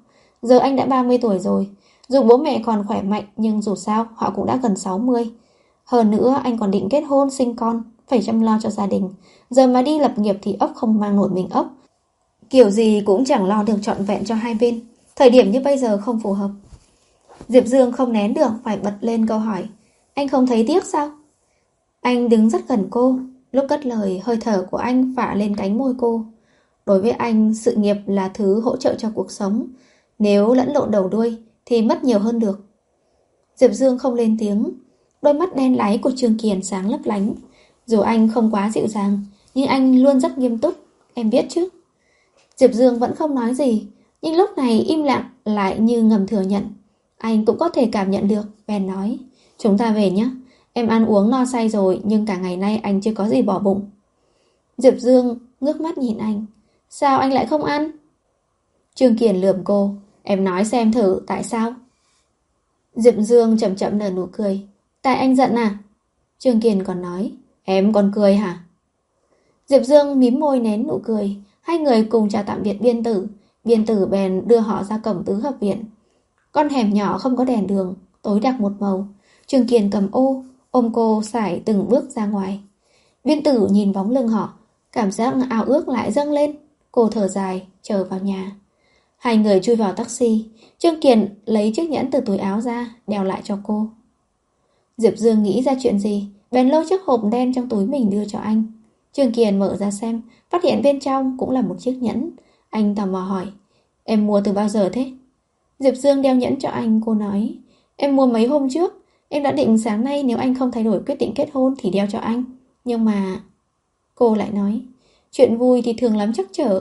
Giờ anh đã ba mươi tuổi rồi. Dù bố mẹ còn khỏe mạnh nhưng dù sao họ cũng đã gần sáu mươi. Hơn nữa anh còn định kết hôn sinh con, phải chăm lo cho gia đình. Giờ mà đi lập nghiệp thì ốc không mang nổi mình ốc. Kiểu gì cũng chẳng lo được trọn vẹn cho hai bên. Thời điểm như bây giờ không phù hợp. Diệp Dương không nén được phải bật lên câu hỏi. Anh không thấy tiếc sao? Anh đứng rất gần cô. Lúc cất lời, hơi thở của anh phả lên cánh môi cô. Đối với anh, sự nghiệp là thứ hỗ trợ cho cuộc sống. Nếu lẫn lộn đầu đuôi thì mất nhiều hơn được. Diệp Dương không lên tiếng. Đôi mắt đen láy của Trương Kiền sáng lấp lánh. Dù anh không quá dịu dàng, nhưng anh luôn rất nghiêm túc. Em biết chứ? Diệp Dương vẫn không nói gì, nhưng lúc này im lặng lại như ngầm thừa nhận. Anh cũng có thể cảm nhận được. Bèn nói, chúng ta về nhé. Em ăn uống no say rồi, nhưng cả ngày nay anh chưa có gì bỏ bụng. Diệp Dương ngước mắt nhìn anh. Sao anh lại không ăn? Trương Kiền lườm cô. Em nói xem thử tại sao? Diệp Dương chậm chậm nở nụ cười. Tại anh giận à? Trương Kiền còn nói. Em còn cười hả? Diệp Dương mím môi nén nụ cười. Hai người cùng chào tạm biệt Biên Tử. Biên Tử bèn đưa họ ra cổng tứ hợp viện. Con hẻm nhỏ không có đèn đường, tối đặc một màu. Trương Kiền cầm ô, ôm cô sải từng bước ra ngoài. Biên Tử nhìn bóng lưng họ, cảm giác ao ước lại dâng lên. Cô thở dài, chờ vào nhà. Hai người chui vào taxi. Trương Kiền lấy chiếc nhẫn từ túi áo ra, đeo lại cho cô. Diệp Dương nghĩ ra chuyện gì, bèn lôi chiếc hộp đen trong túi mình đưa cho anh. Trương Kiền mở ra xem, phát hiện bên trong cũng là một chiếc nhẫn. Anh tò mò hỏi, em mua từ bao giờ thế? Diệp Dương đeo nhẫn cho anh, cô nói, em mua mấy hôm trước. Em đã định sáng nay nếu anh không thay đổi quyết định kết hôn thì đeo cho anh. Nhưng mà... Cô lại nói, chuyện vui thì thường lắm trắc trở.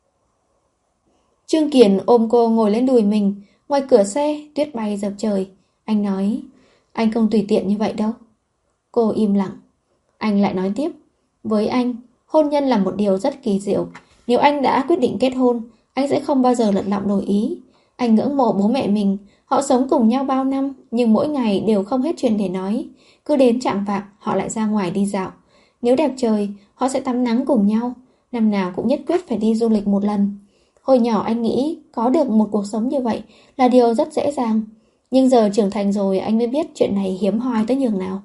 Trương Kiền ôm cô ngồi lên đùi mình. Ngoài cửa xe, tuyết bay dập trời. Anh nói, anh không tùy tiện như vậy đâu. Cô im lặng. Anh lại nói tiếp, với anh, hôn nhân là một điều rất kỳ diệu. Nếu anh đã quyết định kết hôn, anh sẽ không bao giờ lật lọng đổi ý. Anh ngưỡng mộ bố mẹ mình. Họ sống cùng nhau bao năm, nhưng mỗi ngày đều không hết chuyện để nói. Cứ đến chạng vạng, họ lại ra ngoài đi dạo. Nếu đẹp trời, họ sẽ tắm nắng cùng nhau. Năm nào cũng nhất quyết phải đi du lịch một lần. Hồi nhỏ anh nghĩ có được một cuộc sống như vậy là điều rất dễ dàng. Nhưng giờ trưởng thành rồi anh mới biết chuyện này hiếm hoi tới nhường nào.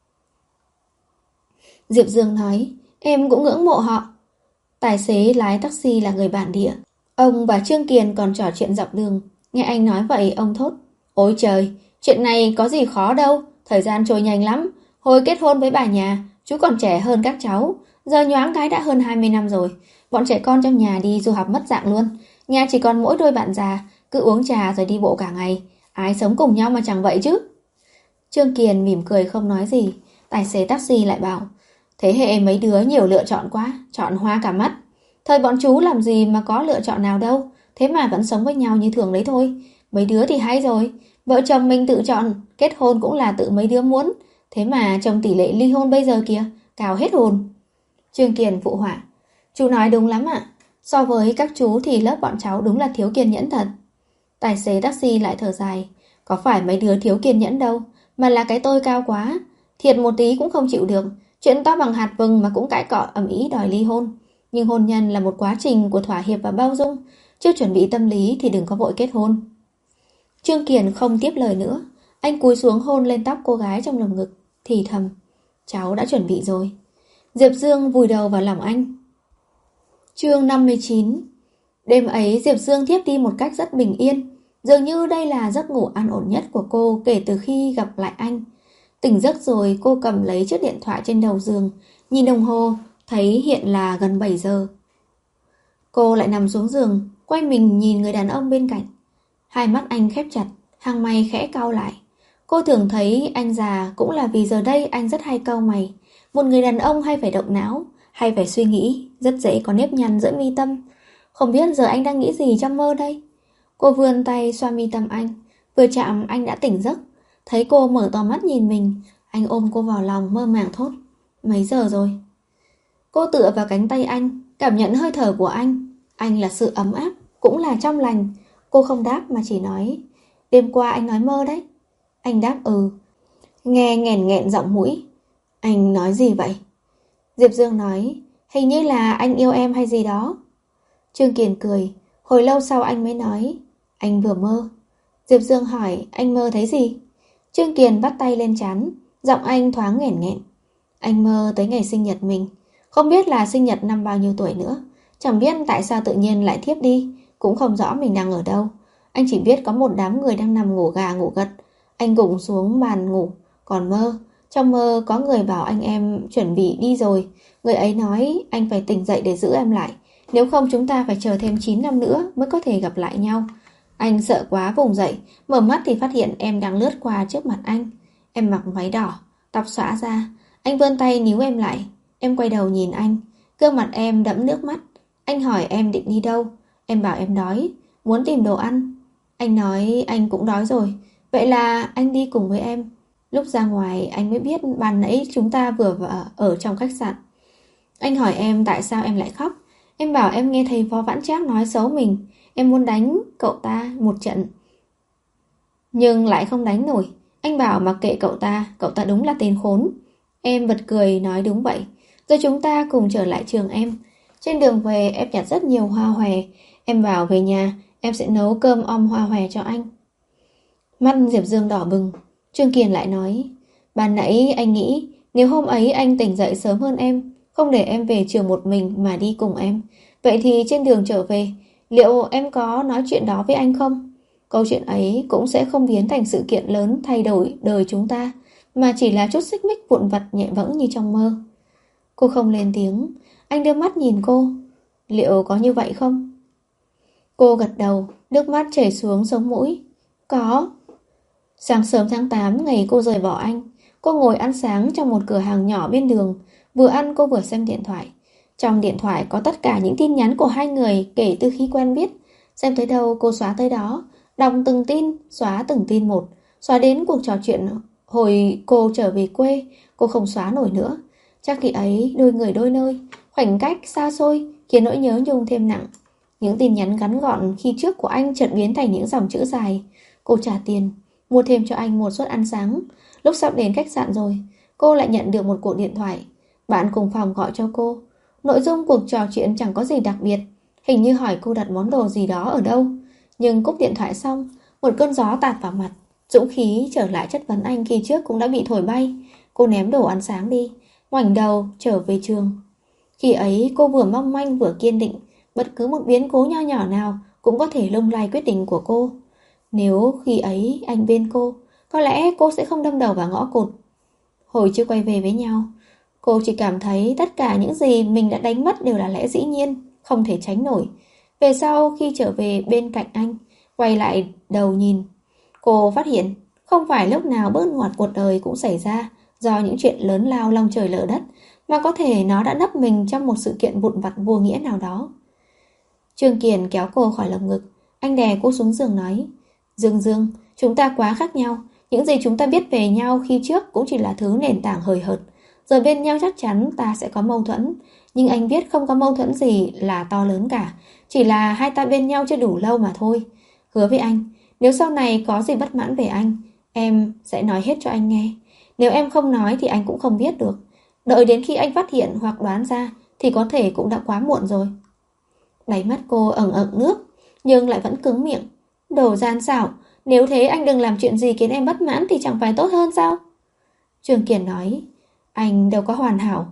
Diệp Dương nói, em cũng ngưỡng mộ họ. Tài xế lái taxi là người bản địa. Ông và Trương Kiền còn trò chuyện dọc đường. Nghe anh nói vậy ông thốt, ôi trời, chuyện này có gì khó đâu. Thời gian trôi nhanh lắm. Hồi kết hôn với bà nhà, chú còn trẻ hơn các cháu. Giờ nhoáng cái đã hơn hai mươi năm rồi. Bọn trẻ con trong nhà đi du học mất dạng luôn. Nhà chỉ còn mỗi đôi bạn già, cứ uống trà rồi đi bộ cả ngày. Ai sống cùng nhau mà chẳng vậy chứ? Trương Kiền mỉm cười không nói gì. Tài xế taxi lại bảo, thế hệ mấy đứa nhiều lựa chọn quá, chọn hoa cả mắt. Thời bọn chú làm gì mà có lựa chọn nào đâu. Thế mà vẫn sống với nhau như thường đấy thôi. Mấy đứa thì hay rồi. Vợ chồng mình tự chọn, kết hôn cũng là tự mấy đứa muốn. Thế mà trong tỷ lệ ly hôn bây giờ kìa, cao hết hồn. Trương Kiền phụ họa, chú nói đúng lắm ạ. So với các chú thì lớp bọn cháu đúng là thiếu kiên nhẫn thật. Tài xế taxi lại thở dài, có phải mấy đứa thiếu kiên nhẫn đâu, mà là cái tôi cao quá. Thiệt một tí cũng không chịu được. Chuyện to bằng hạt vừng mà cũng cãi cọ ầm ĩ đòi ly hôn. Nhưng hôn nhân là một quá trình của thỏa hiệp và bao dung. Chưa chuẩn bị tâm lý thì đừng có vội kết hôn. Trương Kiền không tiếp lời nữa. Anh cúi xuống hôn lên tóc cô gái trong lồng ngực, thì thầm, cháu đã chuẩn bị rồi. Diệp Dương vùi đầu vào lòng anh. Chương năm mươi chín. Đêm ấy Diệp Dương thiếp đi một cách rất bình yên. Dường như đây là giấc ngủ an ổn nhất của cô kể từ khi gặp lại anh. Tỉnh giấc rồi cô cầm lấy chiếc điện thoại trên đầu giường, nhìn đồng hồ, thấy hiện là gần bảy giờ. Cô lại nằm xuống giường, quay mình nhìn người đàn ông bên cạnh. Hai mắt anh khép chặt, hàng mày khẽ cau lại. Cô thường thấy anh già cũng là vì giờ đây anh rất hay cau mày. Một người đàn ông hay phải động não, hay phải suy nghĩ, rất dễ có nếp nhăn giữa mi tâm. Không biết giờ anh đang nghĩ gì trong mơ đây. Cô vươn tay xoa mi tâm anh. Vừa chạm anh đã tỉnh giấc. Thấy cô mở to mắt nhìn mình, anh ôm cô vào lòng mơ màng thốt, mấy giờ rồi? Cô tựa vào cánh tay anh, cảm nhận hơi thở của anh. Anh là sự ấm áp, cũng là trong lành. Cô không đáp mà chỉ nói, đêm qua anh nói mơ đấy. Anh đáp ừ. Nghe nghẹn nghẹn giọng mũi. Anh nói gì vậy? Diệp Dương nói, hình như là anh yêu em hay gì đó. Trương Kiền cười. Hồi lâu sau anh mới nói, Anh vừa mơ. Diệp Dương hỏi, anh mơ thấy gì? Trương Kiền bắt tay lên trán, giọng anh thoáng nghẹn nghẹn. Anh mơ tới ngày sinh nhật mình, không biết là sinh nhật năm bao nhiêu tuổi nữa. Chẳng biết tại sao tự nhiên lại thiếp đi, cũng không rõ mình đang ở đâu. Anh chỉ biết có một đám người đang nằm ngủ gà ngủ gật. Anh gục xuống bàn ngủ, còn mơ. Trong mơ có người bảo anh em chuẩn bị đi rồi. Người ấy nói anh phải tỉnh dậy để giữ em lại. Nếu không chúng ta phải chờ thêm chín năm nữa mới có thể gặp lại nhau. Anh sợ quá vùng dậy, mở mắt thì phát hiện em đang lướt qua trước mặt anh. Em mặc váy đỏ, tóc xõa ra. Anh vươn tay níu em lại. Em quay đầu nhìn anh, gương mặt em đẫm nước mắt. Anh hỏi em định đi đâu. Em bảo em đói, muốn tìm đồ ăn. Anh nói anh cũng đói rồi, vậy là anh đi cùng với em. Lúc ra ngoài anh mới biết ban nãy chúng ta vừa ở trong khách sạn. Anh hỏi em tại sao em lại khóc. Em bảo em nghe thầy Phó Vãn Trác nói xấu mình. Em muốn đánh cậu ta một trận, nhưng lại không đánh nổi. Anh bảo mặc kệ cậu ta, cậu ta đúng là tên khốn. Em bật cười nói đúng vậy. Rồi chúng ta cùng trở lại trường em. Trên đường về em nhặt rất nhiều hoa hòe. Em bảo về nhà em sẽ nấu cơm om hoa hòe cho anh. Mắt Diệp Dương đỏ bừng. Trương Kiền lại nói, ban nãy anh nghĩ nếu hôm ấy anh tỉnh dậy sớm hơn em, không để em về trường một mình mà đi cùng em, vậy thì trên đường trở về, liệu em có nói chuyện đó với anh không? Câu chuyện ấy cũng sẽ không biến thành sự kiện lớn thay đổi đời chúng ta, mà chỉ là chút xích mích vụn vặt nhẹ vẫng như trong mơ. Cô không lên tiếng. Anh đưa mắt nhìn cô. Liệu có như vậy không? Cô gật đầu, nước mắt chảy xuống sống mũi. Có. Sáng sớm tháng tám ngày cô rời bỏ anh, cô ngồi ăn sáng trong một cửa hàng nhỏ bên đường. Vừa ăn cô vừa xem điện thoại. Trong điện thoại có tất cả những tin nhắn của hai người kể từ khi quen biết. Xem tới đâu cô xóa tới đó. Đọc từng tin, xóa từng tin một. Xóa đến cuộc trò chuyện hồi cô trở về quê. Cô không xóa nổi nữa. Chắc khi ấy đôi người đôi nơi, khoảnh cách xa xôi khiến nỗi nhớ nhung thêm nặng. Những tin nhắn ngắn gọn khi trước của anh chợt biến thành những dòng chữ dài. Cô trả tiền, mua thêm cho anh một suất ăn sáng. Lúc sắp đến khách sạn rồi, cô lại nhận được một cuộc điện thoại. Bạn cùng phòng gọi cho cô. Nội dung cuộc trò chuyện chẳng có gì đặc biệt, hình như hỏi cô đặt món đồ gì đó ở đâu. Nhưng cúp điện thoại xong, một cơn gió tạt vào mặt. Dũng khí trở lại chất vấn anh khi trước cũng đã bị thổi bay. Cô ném đồ ăn sáng đi, ngoảnh đầu trở về trường. Khi ấy cô vừa mong manh vừa kiên định. Bất cứ một biến cố nho nhỏ nào cũng có thể lung lay quyết định của cô. Nếu khi ấy anh bên cô, có lẽ cô sẽ không đâm đầu vào ngõ cụt. Hồi chưa quay về với nhau, cô chỉ cảm thấy tất cả những gì mình đã đánh mất đều là lẽ dĩ nhiên, không thể tránh nổi. Về sau khi trở về bên cạnh anh, quay lại đầu nhìn, cô phát hiện không phải lúc nào bước ngoặt cuộc đời cũng xảy ra do những chuyện lớn lao long trời lở đất, mà có thể nó đã nấp mình trong một sự kiện vụn vặt vô nghĩa nào đó. Trương Kiền kéo cô khỏi lồng ngực. Anh đè cô xuống giường nói, Dương Dương, chúng ta quá khác nhau. Những gì chúng ta biết về nhau khi trước cũng chỉ là thứ nền tảng hời hợt. Giờ bên nhau chắc chắn ta sẽ có mâu thuẫn. Nhưng anh biết không có mâu thuẫn gì là to lớn cả. Chỉ là hai ta bên nhau chưa đủ lâu mà thôi. Hứa với anh, nếu sau này có gì bất mãn về anh, em sẽ nói hết cho anh nghe. Nếu em không nói thì anh cũng không biết được. Đợi đến khi anh phát hiện hoặc đoán ra thì có thể cũng đã quá muộn rồi. Đáy mắt cô ẩn ẩn nước, nhưng lại vẫn cứng miệng. Đồ gian xảo, nếu thế anh đừng làm chuyện gì khiến em bất mãn thì chẳng phải tốt hơn sao? Trương Kiền nói, anh đâu có hoàn hảo.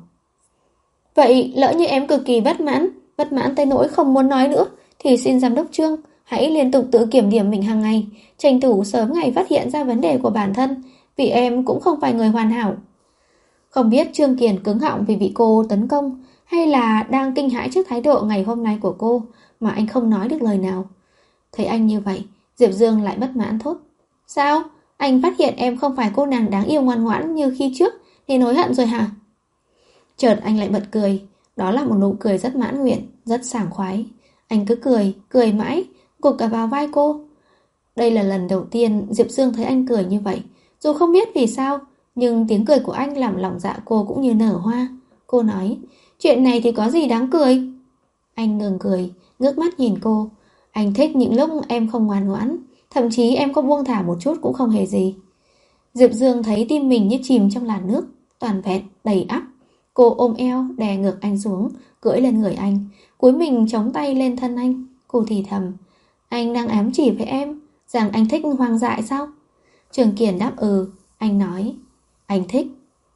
Vậy lỡ như em cực kỳ bất mãn, bất mãn tới nỗi không muốn nói nữa, thì xin giám đốc Trương hãy liên tục tự kiểm điểm mình hàng ngày, tranh thủ sớm ngày phát hiện ra vấn đề của bản thân, vì em cũng không phải người hoàn hảo. Không biết Trương Kiền cứng họng vì bị cô tấn công, hay là đang kinh hãi trước thái độ ngày hôm nay của cô mà anh không nói được lời nào. Thấy anh như vậy, Diệp Dương lại bất mãn thốt. Sao? Anh phát hiện em không phải cô nàng đáng yêu ngoan ngoãn như khi trước nên hối hận rồi hả? Chợt anh lại bật cười. Đó là một nụ cười rất mãn nguyện, rất sảng khoái. Anh cứ cười, cười mãi, gục cả vào vai cô. Đây là lần đầu tiên Diệp Dương thấy anh cười như vậy. Dù không biết vì sao, nhưng tiếng cười của anh làm lòng dạ cô cũng như nở hoa. Cô nói, chuyện này thì có gì đáng cười? Anh ngừng cười, ngước mắt nhìn cô. Anh thích những lúc em không ngoan ngoãn, thậm chí em có buông thả một chút cũng không hề gì. Diệp Dương thấy tim mình như chìm trong làn nước, toàn vẹn, đầy ắp. Cô ôm eo, đè ngược anh xuống, cưỡi lên người anh, cúi mình chống tay lên thân anh. Cô thì thầm, Anh đang ám chỉ với em rằng anh thích hoang dại sao? Trường Kiền đáp ừ. Anh nói, anh thích.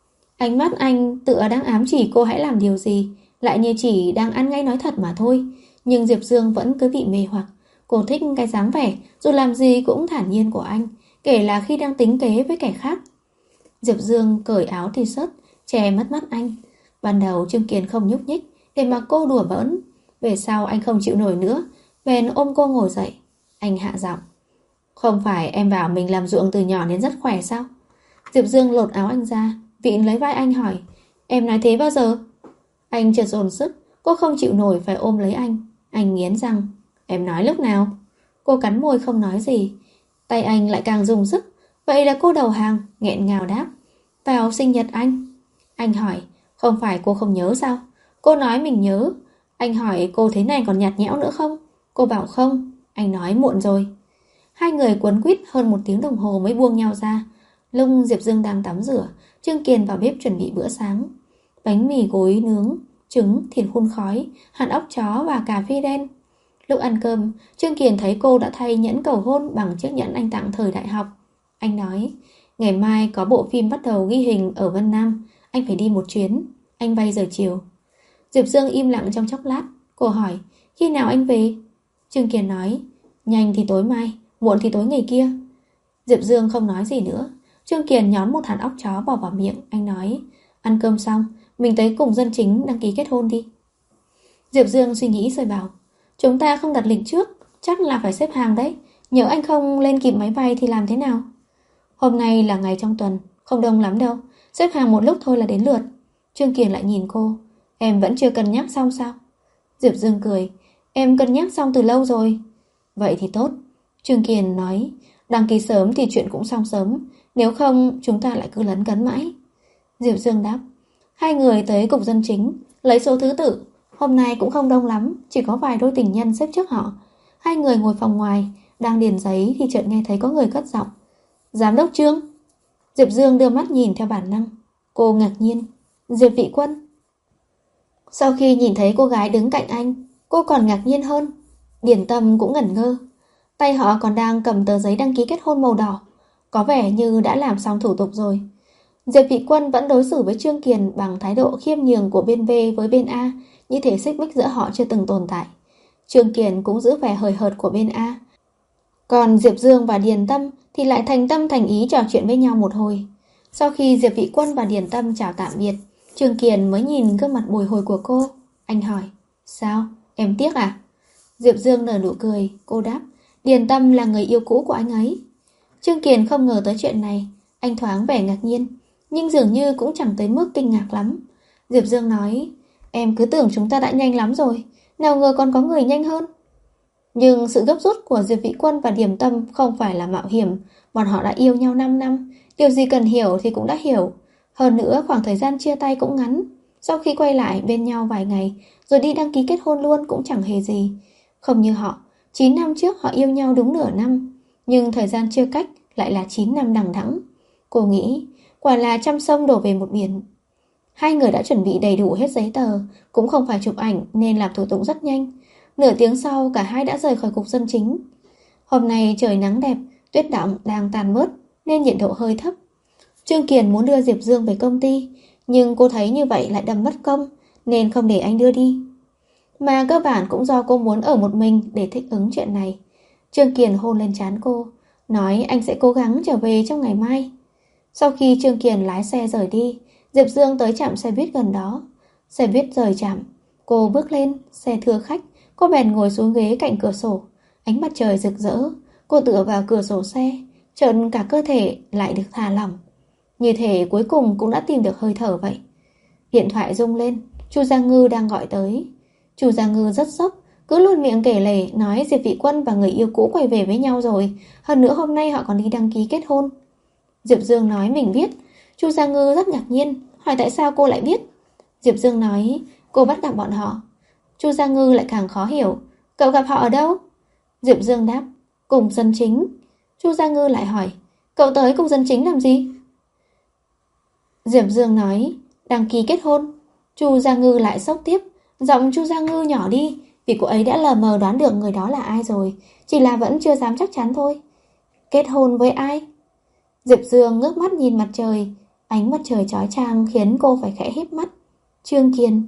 Ánh mắt anh tựa đang ám chỉ cô hãy làm điều gì, lại như chỉ đang ăn ngay nói thật mà thôi. Nhưng Diệp Dương vẫn cứ bị mê hoặc. Cô thích cái dáng vẻ dù làm gì cũng thản nhiên của anh, kể là khi đang tính kế với kẻ khác. Diệp Dương cởi áo t-shirt, che mất mắt anh. Ban đầu Trương Kiền không nhúc nhích để mà cô đùa bỡn. Về sau anh không chịu nổi nữa, bèn ôm cô ngồi dậy. Anh hạ giọng, không phải em bảo mình làm ruộng từ nhỏ đến rất khỏe sao? Diệp Dương lột áo anh ra, vịn lấy vai anh hỏi, em nói thế bao giờ? Anh chợt dồn sức, cô không chịu nổi phải ôm lấy anh. Anh nghiến răng, em nói lúc nào? Cô cắn môi không nói gì. Tay anh lại càng dùng sức. Vậy là cô đầu hàng, nghẹn ngào đáp, vào sinh nhật anh. Anh hỏi, không phải cô không nhớ sao? Cô nói mình nhớ. Anh hỏi cô thế này còn nhạt nhẽo nữa không? Cô bảo không. Anh nói muộn rồi. Hai người quấn quýt hơn một tiếng đồng hồ mới buông nhau ra. Lúc Diệp Dương đang tắm rửa, Trương Kiền vào bếp chuẩn bị bữa sáng. Bánh mì gối nướng, trứng, thịt hun khói, hạt óc chó và cà phê đen. Lúc ăn cơm, Trương Kiền thấy cô đã thay nhẫn cầu hôn bằng chiếc nhẫn anh tặng thời đại học. Anh nói, ngày mai có bộ phim bắt đầu ghi hình ở Vân Nam, anh phải đi một chuyến. Anh bay giờ chiều. Diệp Dương im lặng trong chốc lát. Cô hỏi, khi nào anh về? Trương Kiền nói, nhanh thì tối mai, muộn thì tối ngày kia. Diệp Dương không nói gì nữa. Trương Kiền nhón một hạt óc chó bỏ vào miệng. Anh nói, ăn cơm xong mình tới cùng dân chính đăng ký kết hôn đi. Diệp Dương suy nghĩ rồi bảo, chúng ta không đặt lịch trước, chắc là phải xếp hàng đấy. Nhớ anh không lên kịp máy bay thì làm thế nào? Hôm nay là ngày trong tuần, không đông lắm đâu, xếp hàng một lúc thôi là đến lượt. Trương Kiền lại nhìn cô, em vẫn chưa cân nhắc xong sao? Diệp Dương cười, em cân nhắc xong từ lâu rồi. Vậy thì tốt. Trương Kiền nói, đăng ký sớm thì chuyện cũng xong sớm, nếu không chúng ta lại cứ lấn cấn mãi. Diệp Dương đáp. Hai người tới cục dân chính, lấy số thứ tự. Hôm nay cũng không đông lắm, chỉ có vài đôi tình nhân xếp trước họ. Hai người ngồi phòng ngoài, đang điền giấy thì chợt nghe thấy có người cất giọng, Giám đốc Trương. Diệp Dương đưa mắt nhìn theo bản năng. Cô ngạc nhiên, Diệp Vị Quân. Sau khi nhìn thấy cô gái đứng cạnh anh, cô còn ngạc nhiên hơn. Điền Tâm cũng ngẩn ngơ. Tay họ còn đang cầm tờ giấy đăng ký kết hôn màu đỏ, có vẻ như đã làm xong thủ tục rồi. Diệp Vị Quân vẫn đối xử với Trương Kiền bằng thái độ khiêm nhường của bên B với bên A, như thể xích mích giữa họ chưa từng tồn tại. Trương Kiền cũng giữ vẻ hời hợt của bên A. Còn Diệp Dương và Điền Tâm thì lại thành tâm thành ý trò chuyện với nhau một hồi. Sau khi Diệp Vị Quân và Điền Tâm chào tạm biệt, Trương Kiền mới nhìn gương mặt bồi hồi của cô. Anh hỏi, sao, em tiếc à? Diệp Dương nở nụ cười, cô đáp, Điền Tâm là người yêu cũ của anh ấy. Trương Kiền không ngờ tới chuyện này. Anh thoáng vẻ ngạc nhiên, nhưng dường như cũng chẳng tới mức kinh ngạc lắm. Diệp Dương nói, em cứ tưởng chúng ta đã nhanh lắm rồi, nào ngờ còn có người nhanh hơn. Nhưng sự gấp rút của Diệp Vị Quân và Điềm Tâm không phải là mạo hiểm. Bọn họ đã yêu nhau năm năm, điều gì cần hiểu thì cũng đã hiểu. Hơn nữa khoảng thời gian chia tay cũng ngắn. Sau khi quay lại bên nhau vài ngày, rồi đi đăng ký kết hôn luôn cũng chẳng hề gì. Không như họ, chín năm trước họ yêu nhau đúng nửa năm, nhưng thời gian chia cách lại là chín năm đằng đẵng. Cô nghĩ, quả là trăm sông đổ về một biển. Hai người đã chuẩn bị đầy đủ hết giấy tờ, cũng không phải chụp ảnh nên làm thủ tục rất nhanh. Nửa tiếng sau cả hai đã rời khỏi cục dân chính. Hôm nay trời nắng đẹp, tuyết đọng đang tan bớt nên nhiệt độ hơi thấp. Trương Kiền muốn đưa Diệp Dương về công ty, nhưng cô thấy như vậy lại đâm mất công nên không để anh đưa đi. Mà cơ bản cũng do cô muốn ở một mình để thích ứng chuyện này. Trương Kiền hôn lên trán cô, nói anh sẽ cố gắng trở về trong ngày mai. Sau khi Trương Kiền lái xe rời đi, Diệp Dương tới trạm xe buýt gần đó. Xe buýt rời trạm, cô bước lên, xe thưa khách, cô bèn ngồi xuống ghế cạnh cửa sổ. Ánh mặt trời rực rỡ, cô tựa vào cửa sổ xe, chợt cả cơ thể lại được thả lỏng. Như thể cuối cùng cũng đã tìm được hơi thở vậy. Điện thoại rung lên, Chu Gia Ngư đang gọi tới. Chu Gia Ngư rất sốc, cứ luôn miệng kể lể nói Diệp Vị Quân và người yêu cũ quay về với nhau rồi. Hơn nữa hôm nay họ còn đi đăng ký kết hôn. Diệp Dương nói mình biết. Chu Gia Ngư rất ngạc nhiên, hỏi tại sao cô lại biết. Diệp Dương nói cô bắt gặp bọn họ. Chu Gia Ngư lại càng khó hiểu, cậu gặp họ ở đâu? Diệp Dương đáp, cùng dân chính. Chu Gia Ngư lại hỏi, cậu tới cùng dân chính làm gì? Diệp Dương nói, đăng ký kết hôn. Chu Gia Ngư lại sốc tiếp, giọng Chu Gia Ngư nhỏ đi vì cô ấy đã lờ mờ đoán được người đó là ai rồi, chỉ là vẫn chưa dám chắc chắn thôi. Kết hôn với ai? Diệp Dương ngước mắt nhìn mặt trời, ánh mặt trời chói chang khiến cô phải khẽ híp mắt. Trương Kiền.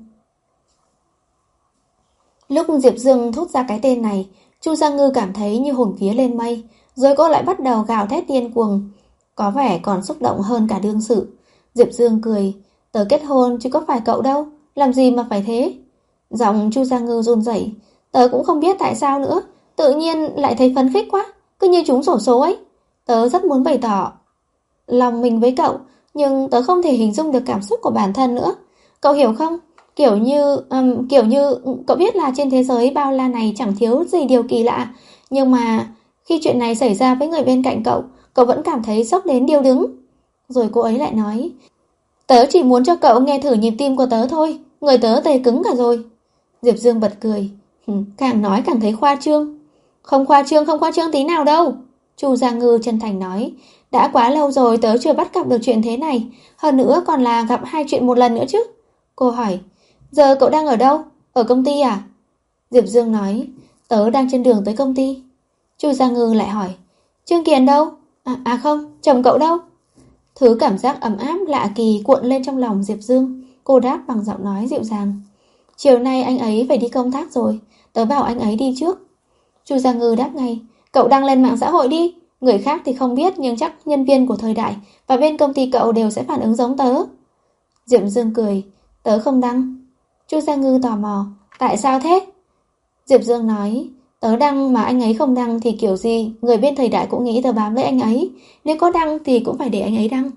Lúc Diệp Dương thốt ra cái tên này, Chu Gia Ngư cảm thấy như hồn vía lên mây, rồi cô lại bắt đầu gào thét điên cuồng, có vẻ còn xúc động hơn cả đương sự. Diệp Dương cười, tớ kết hôn chứ có phải cậu đâu, làm gì mà phải thế. Giọng Chu Gia Ngư run rẩy, tớ cũng không biết tại sao nữa, tự nhiên lại thấy phấn khích quá, cứ như trúng xổ số ấy. Tớ rất muốn bày tỏ lòng mình với cậu, nhưng tớ không thể hình dung được cảm xúc của bản thân nữa. Cậu hiểu không? Kiểu như, um, kiểu như, cậu biết là trên thế giới bao la này chẳng thiếu gì điều kỳ lạ, nhưng mà khi chuyện này xảy ra với người bên cạnh cậu, cậu vẫn cảm thấy sốc đến điêu đứng. Rồi cô ấy lại nói, tớ chỉ muốn cho cậu nghe thử nhịp tim của tớ thôi, người tớ tê cứng cả rồi. Diệp Dương bật cười, càng nói càng thấy khoa trương. Không khoa trương, không khoa trương tí nào đâu. Chu Gia Ngư chân thành nói, đã quá lâu rồi tớ chưa bắt gặp được chuyện thế này, hơn nữa còn là gặp hai chuyện một lần nữa chứ. Cô hỏi, giờ cậu đang ở đâu? Ở công ty à? Diệp Dương nói, tớ đang trên đường tới công ty. Chu Gia Ngư lại hỏi, Trương Kiền đâu? À, à không, chồng cậu đâu? Thứ cảm giác ấm áp lạ kỳ cuộn lên trong lòng Diệp Dương. Cô đáp bằng giọng nói dịu dàng, chiều nay anh ấy phải đi công tác rồi, tớ bảo anh ấy đi trước. Chu Gia Ngư đáp ngay, cậu đăng lên mạng xã hội đi, người khác thì không biết nhưng chắc nhân viên của Thời Đại và bên công ty cậu đều sẽ phản ứng giống tớ. Diệp Dương cười, tớ không đăng. Chu Gia Ngư tò mò, tại sao thế? Diệp Dương nói, tớ đăng mà anh ấy không đăng thì kiểu gì người bên Thời Đại cũng nghĩ tớ bám lấy anh ấy, nếu có đăng thì cũng phải để anh ấy đăng.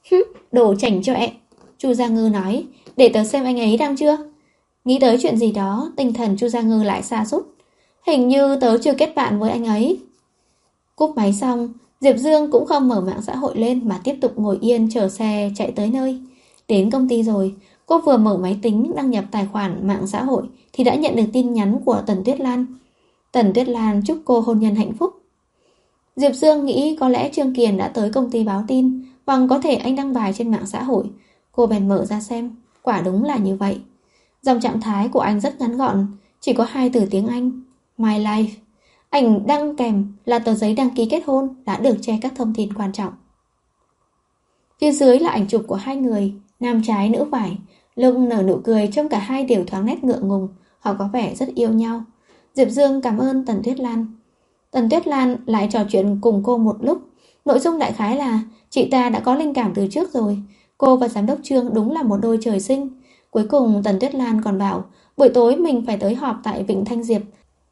Đồ chảnh chọe. Chu Gia Ngư nói, để tớ xem anh ấy đăng chưa. Nghĩ tới chuyện gì đó, tinh thần Chu Gia Ngư lại sa sút. Hình như tớ chưa kết bạn với anh ấy. Cúp máy xong, Diệp Dương cũng không mở mạng xã hội lên mà tiếp tục ngồi yên chờ xe chạy tới nơi. Đến công ty rồi, cô vừa mở máy tính đăng nhập tài khoản mạng xã hội thì đã nhận được tin nhắn của Tần Tuyết Lan. Tần Tuyết Lan chúc cô hôn nhân hạnh phúc. Diệp Dương nghĩ có lẽ Trương Kiền đã tới công ty báo tin, hoặc có thể anh đăng bài trên mạng xã hội. Cô bèn mở ra xem, quả đúng là như vậy. Dòng trạng thái của anh rất ngắn gọn, chỉ có hai từ tiếng Anh, My Life. Ảnh đăng kèm là tờ giấy đăng ký kết hôn đã được che các thông tin quan trọng. Phía dưới là ảnh chụp của hai người, nam trái nữ phải, lưng nở nụ cười, trông cả hai đều thoáng nét ngượng ngùng, họ có vẻ rất yêu nhau. Diệp Dương cảm ơn Tần Tuyết Lan. Tần Tuyết Lan lại trò chuyện cùng cô một lúc. Nội dung đại khái là chị ta đã có linh cảm từ trước rồi. Cô và giám đốc Trương đúng là một đôi trời sinh. Cuối cùng Tần Tuyết Lan còn bảo buổi tối mình phải tới họp tại Vịnh Thanh Diệp.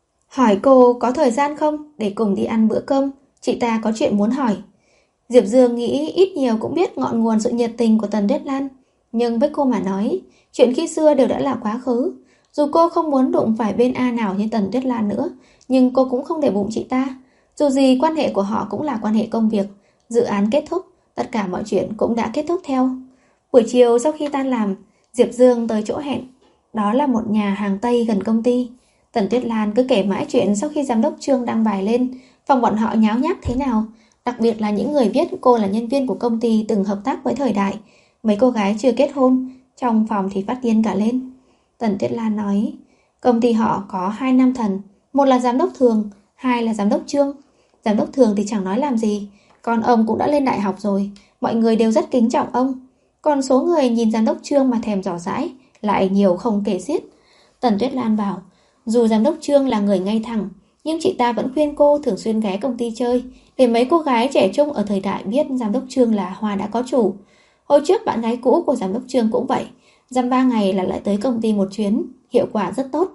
Hỏi cô có thời gian không để cùng đi ăn bữa cơm. Chị ta có chuyện muốn hỏi. Diệp Dương nghĩ ít nhiều cũng biết ngọn nguồn sự nhiệt tình của Tần Tuyết Lan. Nhưng với cô mà nói, chuyện khi xưa đều đã là quá khứ. Dù cô không muốn đụng phải bên A nào như Tần Tuyết Lan nữa, nhưng cô cũng không để bụng chị ta. Dù gì quan hệ của họ cũng là quan hệ công việc. Dự án kết thúc, tất cả mọi chuyện cũng đã kết thúc theo. Buổi chiều sau khi tan làm, Diệp Dương tới chỗ hẹn. Đó là một nhà hàng Tây gần công ty. Tần Tuyết Lan cứ kể mãi chuyện sau khi giám đốc Trương đăng bài lên, phòng bọn họ nháo nhác thế nào. Đặc biệt là những người biết cô là nhân viên của công ty từng hợp tác với Thời Đại. Mấy cô gái chưa kết hôn, trong phòng thì phát điên cả lên. Tần Tuyết Lan nói, công ty họ có hai nam thần, một là giám đốc Thường, hai là giám đốc Trương. Giám đốc Thường thì chẳng nói làm gì, còn ông cũng đã lên đại học rồi, mọi người đều rất kính trọng ông. Còn số người nhìn giám đốc Trương mà thèm dò dãi lại nhiều không kể xiết. Tần Tuyết Lan bảo, dù giám đốc Trương là người ngay thẳng, nhưng chị ta vẫn khuyên cô thường xuyên ghé công ty chơi, để mấy cô gái trẻ trung ở Thời Đại biết giám đốc Trương là hoa đã có chủ. Hồi trước bạn gái cũ của giám đốc Trương cũng vậy, dăm ba ngày là lại tới công ty một chuyến, hiệu quả rất tốt.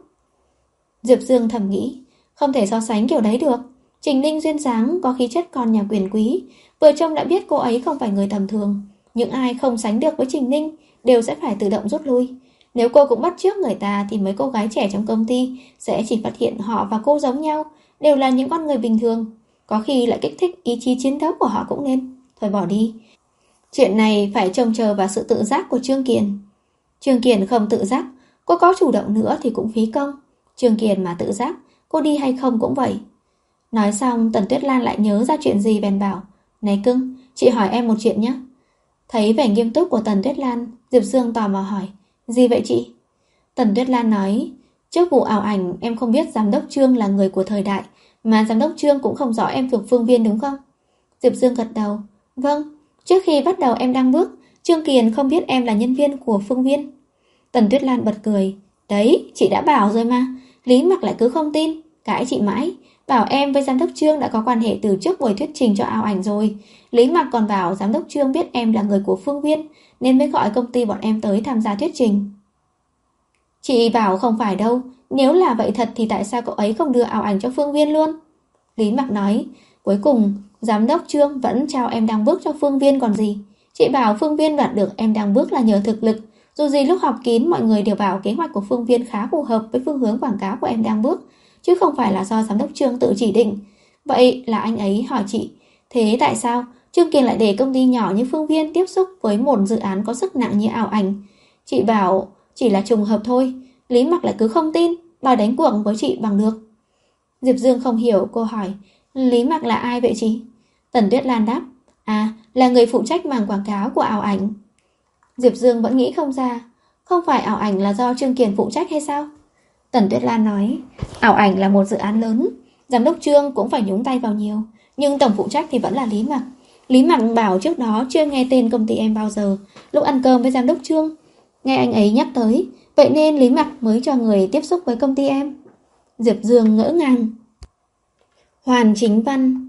Diệp Dương thầm nghĩ, không thể so sánh kiểu đấy được. Trình Ninh duyên dáng, có khí chất con nhà quyền quý, vừa trông đã biết cô ấy không phải người tầm thường. Những ai không sánh được với Trình Ninh đều sẽ phải tự động rút lui. Nếu cô cũng bắt chước người ta thì mấy cô gái trẻ trong công ty sẽ chỉ phát hiện họ và cô giống nhau, đều là những con người bình thường. Có khi lại kích thích ý chí chiến đấu của họ cũng nên. Thôi bỏ đi. Chuyện này phải trông chờ vào sự tự giác của Trương Kiền. Trương Kiền không tự giác, cô có chủ động nữa thì cũng phí công. Trương Kiền mà tự giác, cô đi hay không cũng vậy. Nói xong, Tần Tuyết Lan lại nhớ ra chuyện gì bèn bảo, này cưng, chị hỏi em một chuyện nhé. Thấy vẻ nghiêm túc của Tần Tuyết Lan, Diệp Dương tò mò hỏi, gì vậy chị? Tần Tuyết Lan nói, Trước vụ ảo ảnh em không biết giám đốc Trương là người của thời đại, mà giám đốc Trương cũng không rõ em thuộc Phương Viên đúng không? Diệp Dương gật đầu. Vâng, trước khi bắt đầu em đang bước, Trương Kiền không biết em là nhân viên của Phương Viên. Tần Tuyết Lan bật cười. Đấy, chị đã bảo rồi mà. Lý Mặc lại cứ không tin, cãi chị mãi. Bảo em với giám đốc Trương đã có quan hệ từ trước buổi thuyết trình cho ảo ảnh rồi. Lý Mặc còn bảo giám đốc Trương biết em là người của Phương Viên, nên mới gọi công ty bọn em tới tham gia thuyết trình. Chị bảo không phải đâu. Nếu là vậy thật thì tại sao cậu ấy không đưa ảo ảnh cho Phương Viên luôn? Lý Mặc nói. Cuối cùng, giám đốc Trương vẫn trao em đang bước cho Phương Viên còn gì. Chị bảo Phương Viên đoạt được em đang bước là nhờ thực lực. Dù gì lúc họp kín mọi người đều bảo kế hoạch của Phương Viên khá phù hợp với phương hướng quảng cáo của em đang bước, chứ không phải là do giám đốc Trương tự chỉ định. Vậy là anh ấy hỏi chị, thế tại sao Trương Kiền lại để công ty nhỏ như Phương Viên tiếp xúc với một dự án có sức nặng như ảo ảnh? Chị bảo chỉ là trùng hợp thôi. Lý Mặc lại cứ không tin, đòi đánh cuộc với chị bằng được. Diệp Dương không hiểu, cô hỏi, Lý Mặc là ai vậy chị? Tần Tuyết Lan đáp, à, là người phụ trách mảng quảng cáo của ảo ảnh. Diệp Dương vẫn nghĩ không ra, không phải ảo ảnh là do Trương Kiền phụ trách hay sao? Tần Tuyết Lan nói, ảo ảnh là một dự án lớn, giám đốc Trương cũng phải nhúng tay vào nhiều, nhưng tổng phụ trách thì vẫn là Lý Mặc. Lý Mặc bảo trước đó chưa nghe tên công ty em bao giờ, lúc ăn cơm với giám đốc Trương nghe anh ấy nhắc tới, vậy nên Lý Mặc mới cho người tiếp xúc với công ty em. Diệp Dương ngỡ ngàng. Hoàn Chính Văn.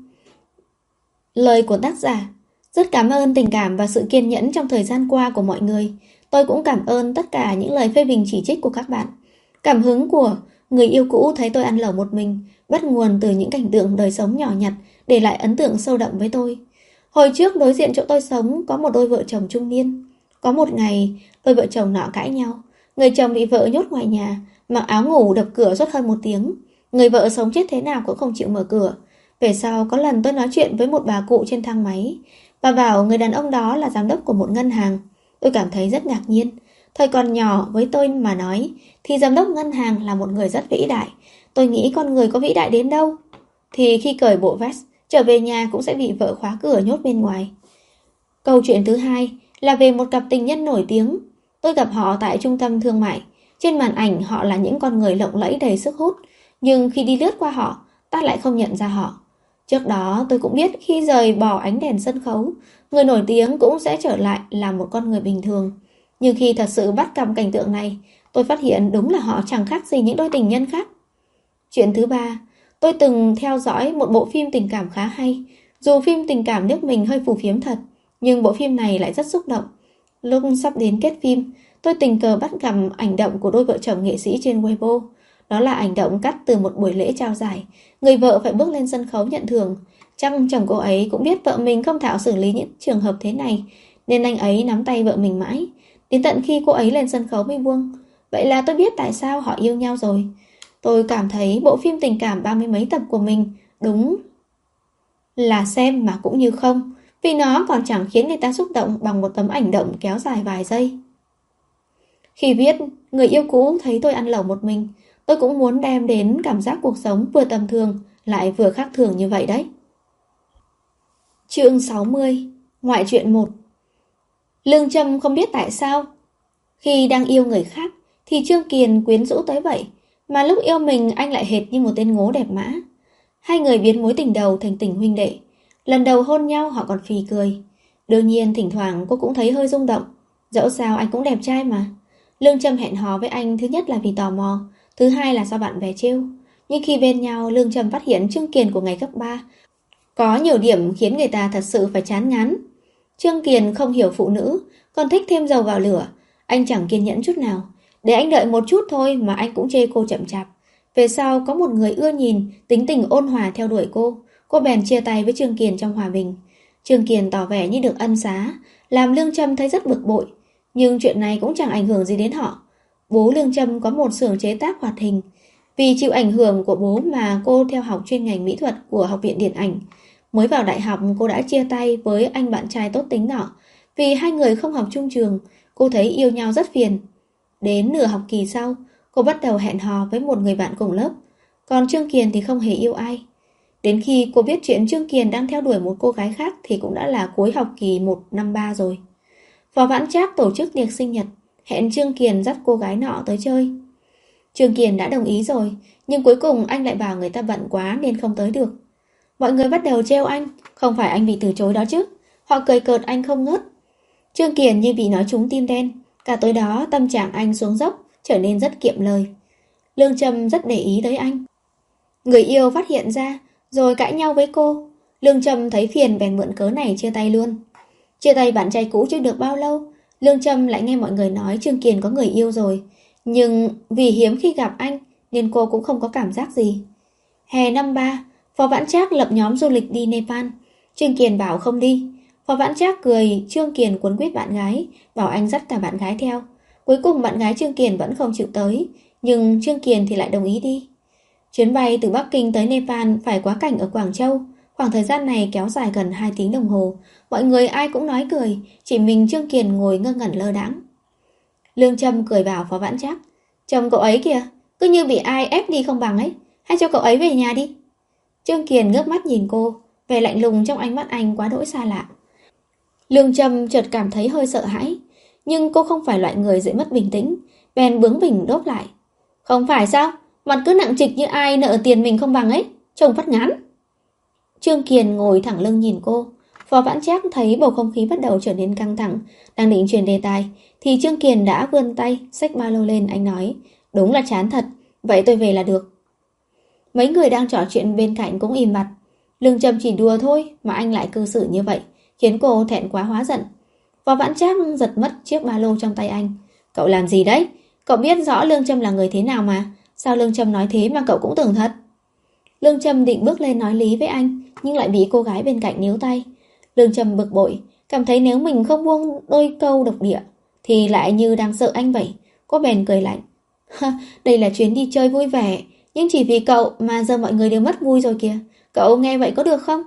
Lời của tác giả. Rất cảm ơn tình cảm và sự kiên nhẫn trong thời gian qua của mọi người. Tôi cũng cảm ơn tất cả những lời phê bình chỉ trích của các bạn. Cảm hứng của Người yêu cũ thấy tôi ăn lẩu một mình bắt nguồn từ những cảnh tượng đời sống nhỏ nhặt để lại ấn tượng sâu đậm với tôi. Hồi trước đối diện chỗ tôi sống có một đôi vợ chồng trung niên. Có một ngày, đôi vợ chồng nọ cãi nhau. Người chồng bị vợ nhốt ngoài nhà, mặc áo ngủ đập cửa suốt hơn một tiếng. Người vợ sống chết thế nào cũng không chịu mở cửa. Về sau có lần tôi nói chuyện với một bà cụ trên thang máy. Bà bảo người đàn ông đó là giám đốc của một ngân hàng. Tôi cảm thấy rất ngạc nhiên. Thời còn nhỏ với tôi mà nói thì giám đốc ngân hàng là một người rất vĩ đại. Tôi nghĩ con người có vĩ đại đến đâu. Thì khi cởi bộ vest, trở về nhà cũng sẽ bị vợ khóa cửa nhốt bên ngoài. Câu chuyện thứ hai là về một cặp tình nhân nổi tiếng. Tôi gặp họ tại trung tâm thương mại. Trên màn ảnh họ là những con người lộng lẫy đầy sức hút, nhưng khi đi lướt qua họ, ta lại không nhận ra họ. Trước đó tôi cũng biết khi rời bỏ ánh đèn sân khấu, người nổi tiếng cũng sẽ trở lại là một con người bình thường. Nhưng khi thật sự bắt gặp cảnh tượng này, tôi phát hiện đúng là họ chẳng khác gì những đôi tình nhân khác. Chuyện thứ ba, tôi từng theo dõi một bộ phim tình cảm khá hay. Dù phim tình cảm nước mình hơi phù phiếm thật, nhưng bộ phim này lại rất xúc động. Lúc sắp đến kết phim, tôi tình cờ bắt gặp ảnh động của đôi vợ chồng nghệ sĩ trên Weibo. Đó là ảnh động cắt từ một buổi lễ trao giải. Người vợ phải bước lên sân khấu nhận thưởng. Chắc chồng cô ấy cũng biết vợ mình không thạo xử lý những trường hợp thế này, nên anh ấy nắm tay vợ mình mãi, đến tận khi cô ấy lên sân khấu mới buông. Vậy là tôi biết tại sao họ yêu nhau rồi. Tôi cảm thấy bộ phim tình cảm ba mươi mấy tập của mình đúng là xem mà cũng như không, vì nó còn chẳng khiến người ta xúc động bằng một tấm ảnh động kéo dài vài giây. Khi viết Người yêu cũ thấy tôi ăn lẩu một mình, tôi cũng muốn đem đến cảm giác cuộc sống vừa tầm thường lại vừa khác thường như vậy đấy. Chương sáu mươi. Ngoại truyện một. Lương Trâm không biết tại sao khi đang yêu người khác thì Trương Kiền quyến rũ tới vậy, mà lúc yêu mình anh lại hệt như một tên ngố đẹp mã. Hai người biến mối tình đầu thành tình huynh đệ. Lần đầu hôn nhau họ còn phì cười. Đương nhiên thỉnh thoảng cô cũng thấy hơi rung động. Dẫu sao anh cũng đẹp trai mà. Lương Trâm hẹn hò với anh thứ nhất là vì tò mò, thứ hai là do bạn bè trêu. Nhưng khi bên nhau, Lương Trâm phát hiện Trương Kiền của ngày cấp ba có nhiều điểm khiến người ta thật sự phải chán ngán. Trương Kiền không hiểu phụ nữ, còn thích thêm dầu vào lửa. Anh chẳng kiên nhẫn chút nào. Để anh đợi một chút thôi mà anh cũng chê cô chậm chạp. Về sau có một người ưa nhìn, tính tình ôn hòa theo đuổi cô. Cô bèn chia tay với Trương Kiền trong hòa bình. Trương Kiền tỏ vẻ như được ân xá, làm Lương Trâm thấy rất bực bội. Nhưng chuyện này cũng chẳng ảnh hưởng gì đến họ. Bố Lương Trâm có một xưởng chế tác hoạt hình. Vì chịu ảnh hưởng của bố mà cô theo học chuyên ngành mỹ thuật của Học viện Điện ảnh. Mới vào đại học cô đã chia tay với anh bạn trai tốt tính nọ. Vì hai người không học chung trường, cô thấy yêu nhau rất phiền. Đến nửa học kỳ sau, cô bắt đầu hẹn hò với một người bạn cùng lớp. Còn Trương Kiền thì không hề yêu ai. Đến khi cô biết chuyện Trương Kiền đang theo đuổi một cô gái khác thì cũng đã là cuối học kỳ một năm ba rồi. Phó Vãn Trác tổ chức tiệc sinh nhật, hẹn Trương Kiền dắt cô gái nọ tới chơi. Trương Kiền đã đồng ý rồi, nhưng cuối cùng anh lại bảo người ta bận quá nên không tới được. Mọi người bắt đầu trêu anh, không phải anh bị từ chối đó chứ. Họ cười cợt anh không ngớt. Trương Kiền như bị nói trúng tim đen. Cả tối đó tâm trạng anh xuống dốc, trở nên rất kiệm lời. Lương Trâm rất để ý tới anh. Người yêu phát hiện ra, rồi cãi nhau với cô. Lương Trâm thấy phiền bèn mượn cớ này chia tay luôn. Chia tay bạn trai cũ chưa được bao lâu, Lương Trâm lại nghe mọi người nói Trương Kiền có người yêu rồi. Nhưng vì hiếm khi gặp anh nên cô cũng không có cảm giác gì. Hè năm ba, Phó Vãn Trác lập nhóm du lịch đi Nepal. Trương Kiền bảo không đi. Phó Vãn Trác cười Trương Kiền cuốn quýt bạn gái, bảo anh dắt cả bạn gái theo. Cuối cùng bạn gái Trương Kiền vẫn không chịu tới, nhưng Trương Kiền thì lại đồng ý đi. Chuyến bay từ Bắc Kinh tới Nepal phải quá cảnh ở Quảng Châu. Khoảng thời gian này kéo dài gần hai tiếng đồng hồ. Mọi người ai cũng nói cười, chỉ mình Trương Kiền ngồi ngơ ngẩn lơ đãng. Lương Trâm cười bảo Phó Vãn Trác, chồng cậu ấy kìa, cứ như bị ai ép đi không bằng ấy, hãy cho cậu ấy về nhà đi. Trương Kiền ngước mắt nhìn cô, vẻ lạnh lùng trong ánh mắt anh quá đỗi xa lạ. Lương Trâm chợt cảm thấy hơi sợ hãi, nhưng cô không phải loại người dễ mất bình tĩnh, bèn bướng bỉnh đốt lại. Không phải sao, mặt cứ nặng trịch như ai nợ tiền mình không bằng ấy, trông phát ngán. Trương Kiền ngồi thẳng lưng nhìn cô. Phó Vãn Trác thấy bầu không khí bắt đầu trở nên căng thẳng, đang định chuyển đề tài thì Trương Kiền đã vươn tay xách ba lô lên. Anh nói, đúng là chán thật, vậy tôi về là được. Mấy người đang trò chuyện bên cạnh cũng im bặt. Lương Trâm chỉ đùa thôi mà anh lại cư xử như vậy, khiến cô thẹn quá hóa giận. Phó Vãn Trác giật mất chiếc ba lô trong tay anh. Cậu làm gì đấy? Cậu biết rõ Lương Trâm là người thế nào mà, sao Lương Trâm nói thế mà cậu cũng tưởng thật? Lương Trâm định bước lên nói lý với anh, nhưng lại bị cô gái bên cạnh níu tay. Lương Trâm bực bội, cảm thấy nếu mình không buông đôi câu độc địa thì lại như đang sợ anh vậy. Cô bèn cười lạnh. Đây là chuyến đi chơi vui vẻ, nhưng chỉ vì cậu mà giờ mọi người đều mất vui rồi kìa. Cậu nghe vậy có được không?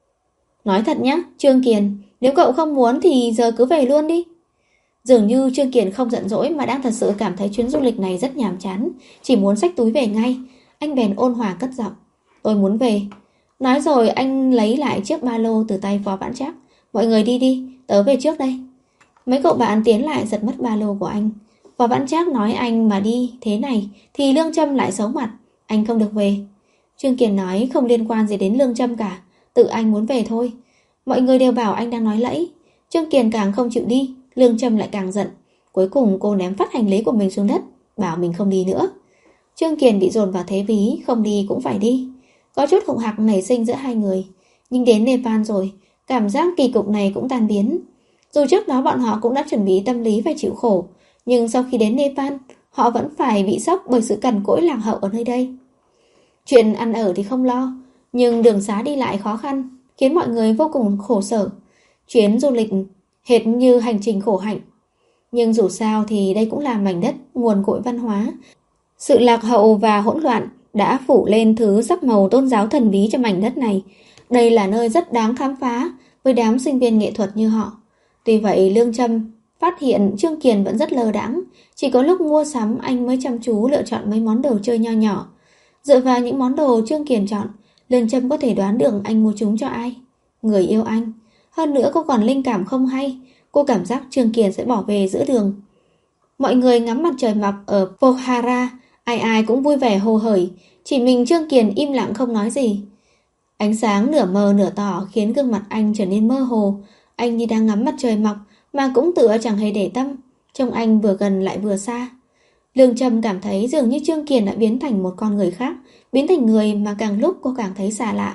Nói thật nhá, Trương Kiền, nếu cậu không muốn thì giờ cứ về luôn đi. Dường như Trương Kiền không giận dỗi mà đang thật sự cảm thấy chuyến du lịch này rất nhàm chán, chỉ muốn xách túi về ngay. Anh bèn ôn hòa cất giọng. Tôi muốn về. Nói rồi anh lấy lại chiếc ba lô từ tay Phó Vãn Trác. Mọi người đi đi, tớ về trước đây. Mấy cậu bạn tiến lại giật mất ba lô của anh. Phó Vãn Trác nói anh mà đi thế này thì Lương Trâm lại xấu mặt, anh không được về. Trương Kiền nói không liên quan gì đến Lương Trâm cả, tự anh muốn về thôi. Mọi người đều bảo anh đang nói lẫy. Trương Kiền càng không chịu đi, Lương Trâm lại càng giận. Cuối cùng cô ném phát hành lý của mình xuống đất, bảo mình không đi nữa. Trương Kiền bị dồn vào thế ví, không đi cũng phải đi. Có chút khủng hoảng nảy sinh giữa hai người. Nhưng đến Nepal rồi, cảm giác kỳ cục này cũng tan biến. Dù trước đó bọn họ cũng đã chuẩn bị tâm lý phải chịu khổ, nhưng sau khi đến Nepal, họ vẫn phải bị sốc bởi sự cằn cỗi lạc hậu ở nơi đây. Chuyện ăn ở thì không lo, nhưng đường xá đi lại khó khăn, khiến mọi người vô cùng khổ sở. Chuyến du lịch hệt như hành trình khổ hạnh. Nhưng dù sao thì đây cũng là mảnh đất nguồn cội văn hóa. Sự lạc hậu và hỗn loạn đã phủ lên thứ sắc màu tôn giáo thần bí cho mảnh đất này. Đây là nơi rất đáng khám phá với đám sinh viên nghệ thuật như họ. Tuy vậy Lương Trâm phát hiện Trương Kiền vẫn rất lơ đãng. Chỉ có lúc mua sắm anh mới chăm chú lựa chọn mấy món đồ chơi nho nhỏ. Dựa vào những món đồ Trương Kiền chọn, Lương Trâm có thể đoán được anh mua chúng cho ai. Người yêu anh. Hơn nữa cô còn linh cảm không hay. Cô cảm giác Trương Kiền sẽ bỏ về giữa đường. Mọi người ngắm mặt trời mọc ở Pokhara, ai ai cũng vui vẻ hồ hởi. Chỉ mình Trương Kiền im lặng không nói gì. Ánh sáng nửa mờ nửa tỏ khiến gương mặt anh trở nên mơ hồ. Anh như đang ngắm mặt trời mọc mà cũng tựa chẳng hề để tâm. Trông anh vừa gần lại vừa xa. Lương Trâm cảm thấy dường như Trương Kiền đã biến thành một con người khác, biến thành người mà càng lúc cô càng thấy xa lạ.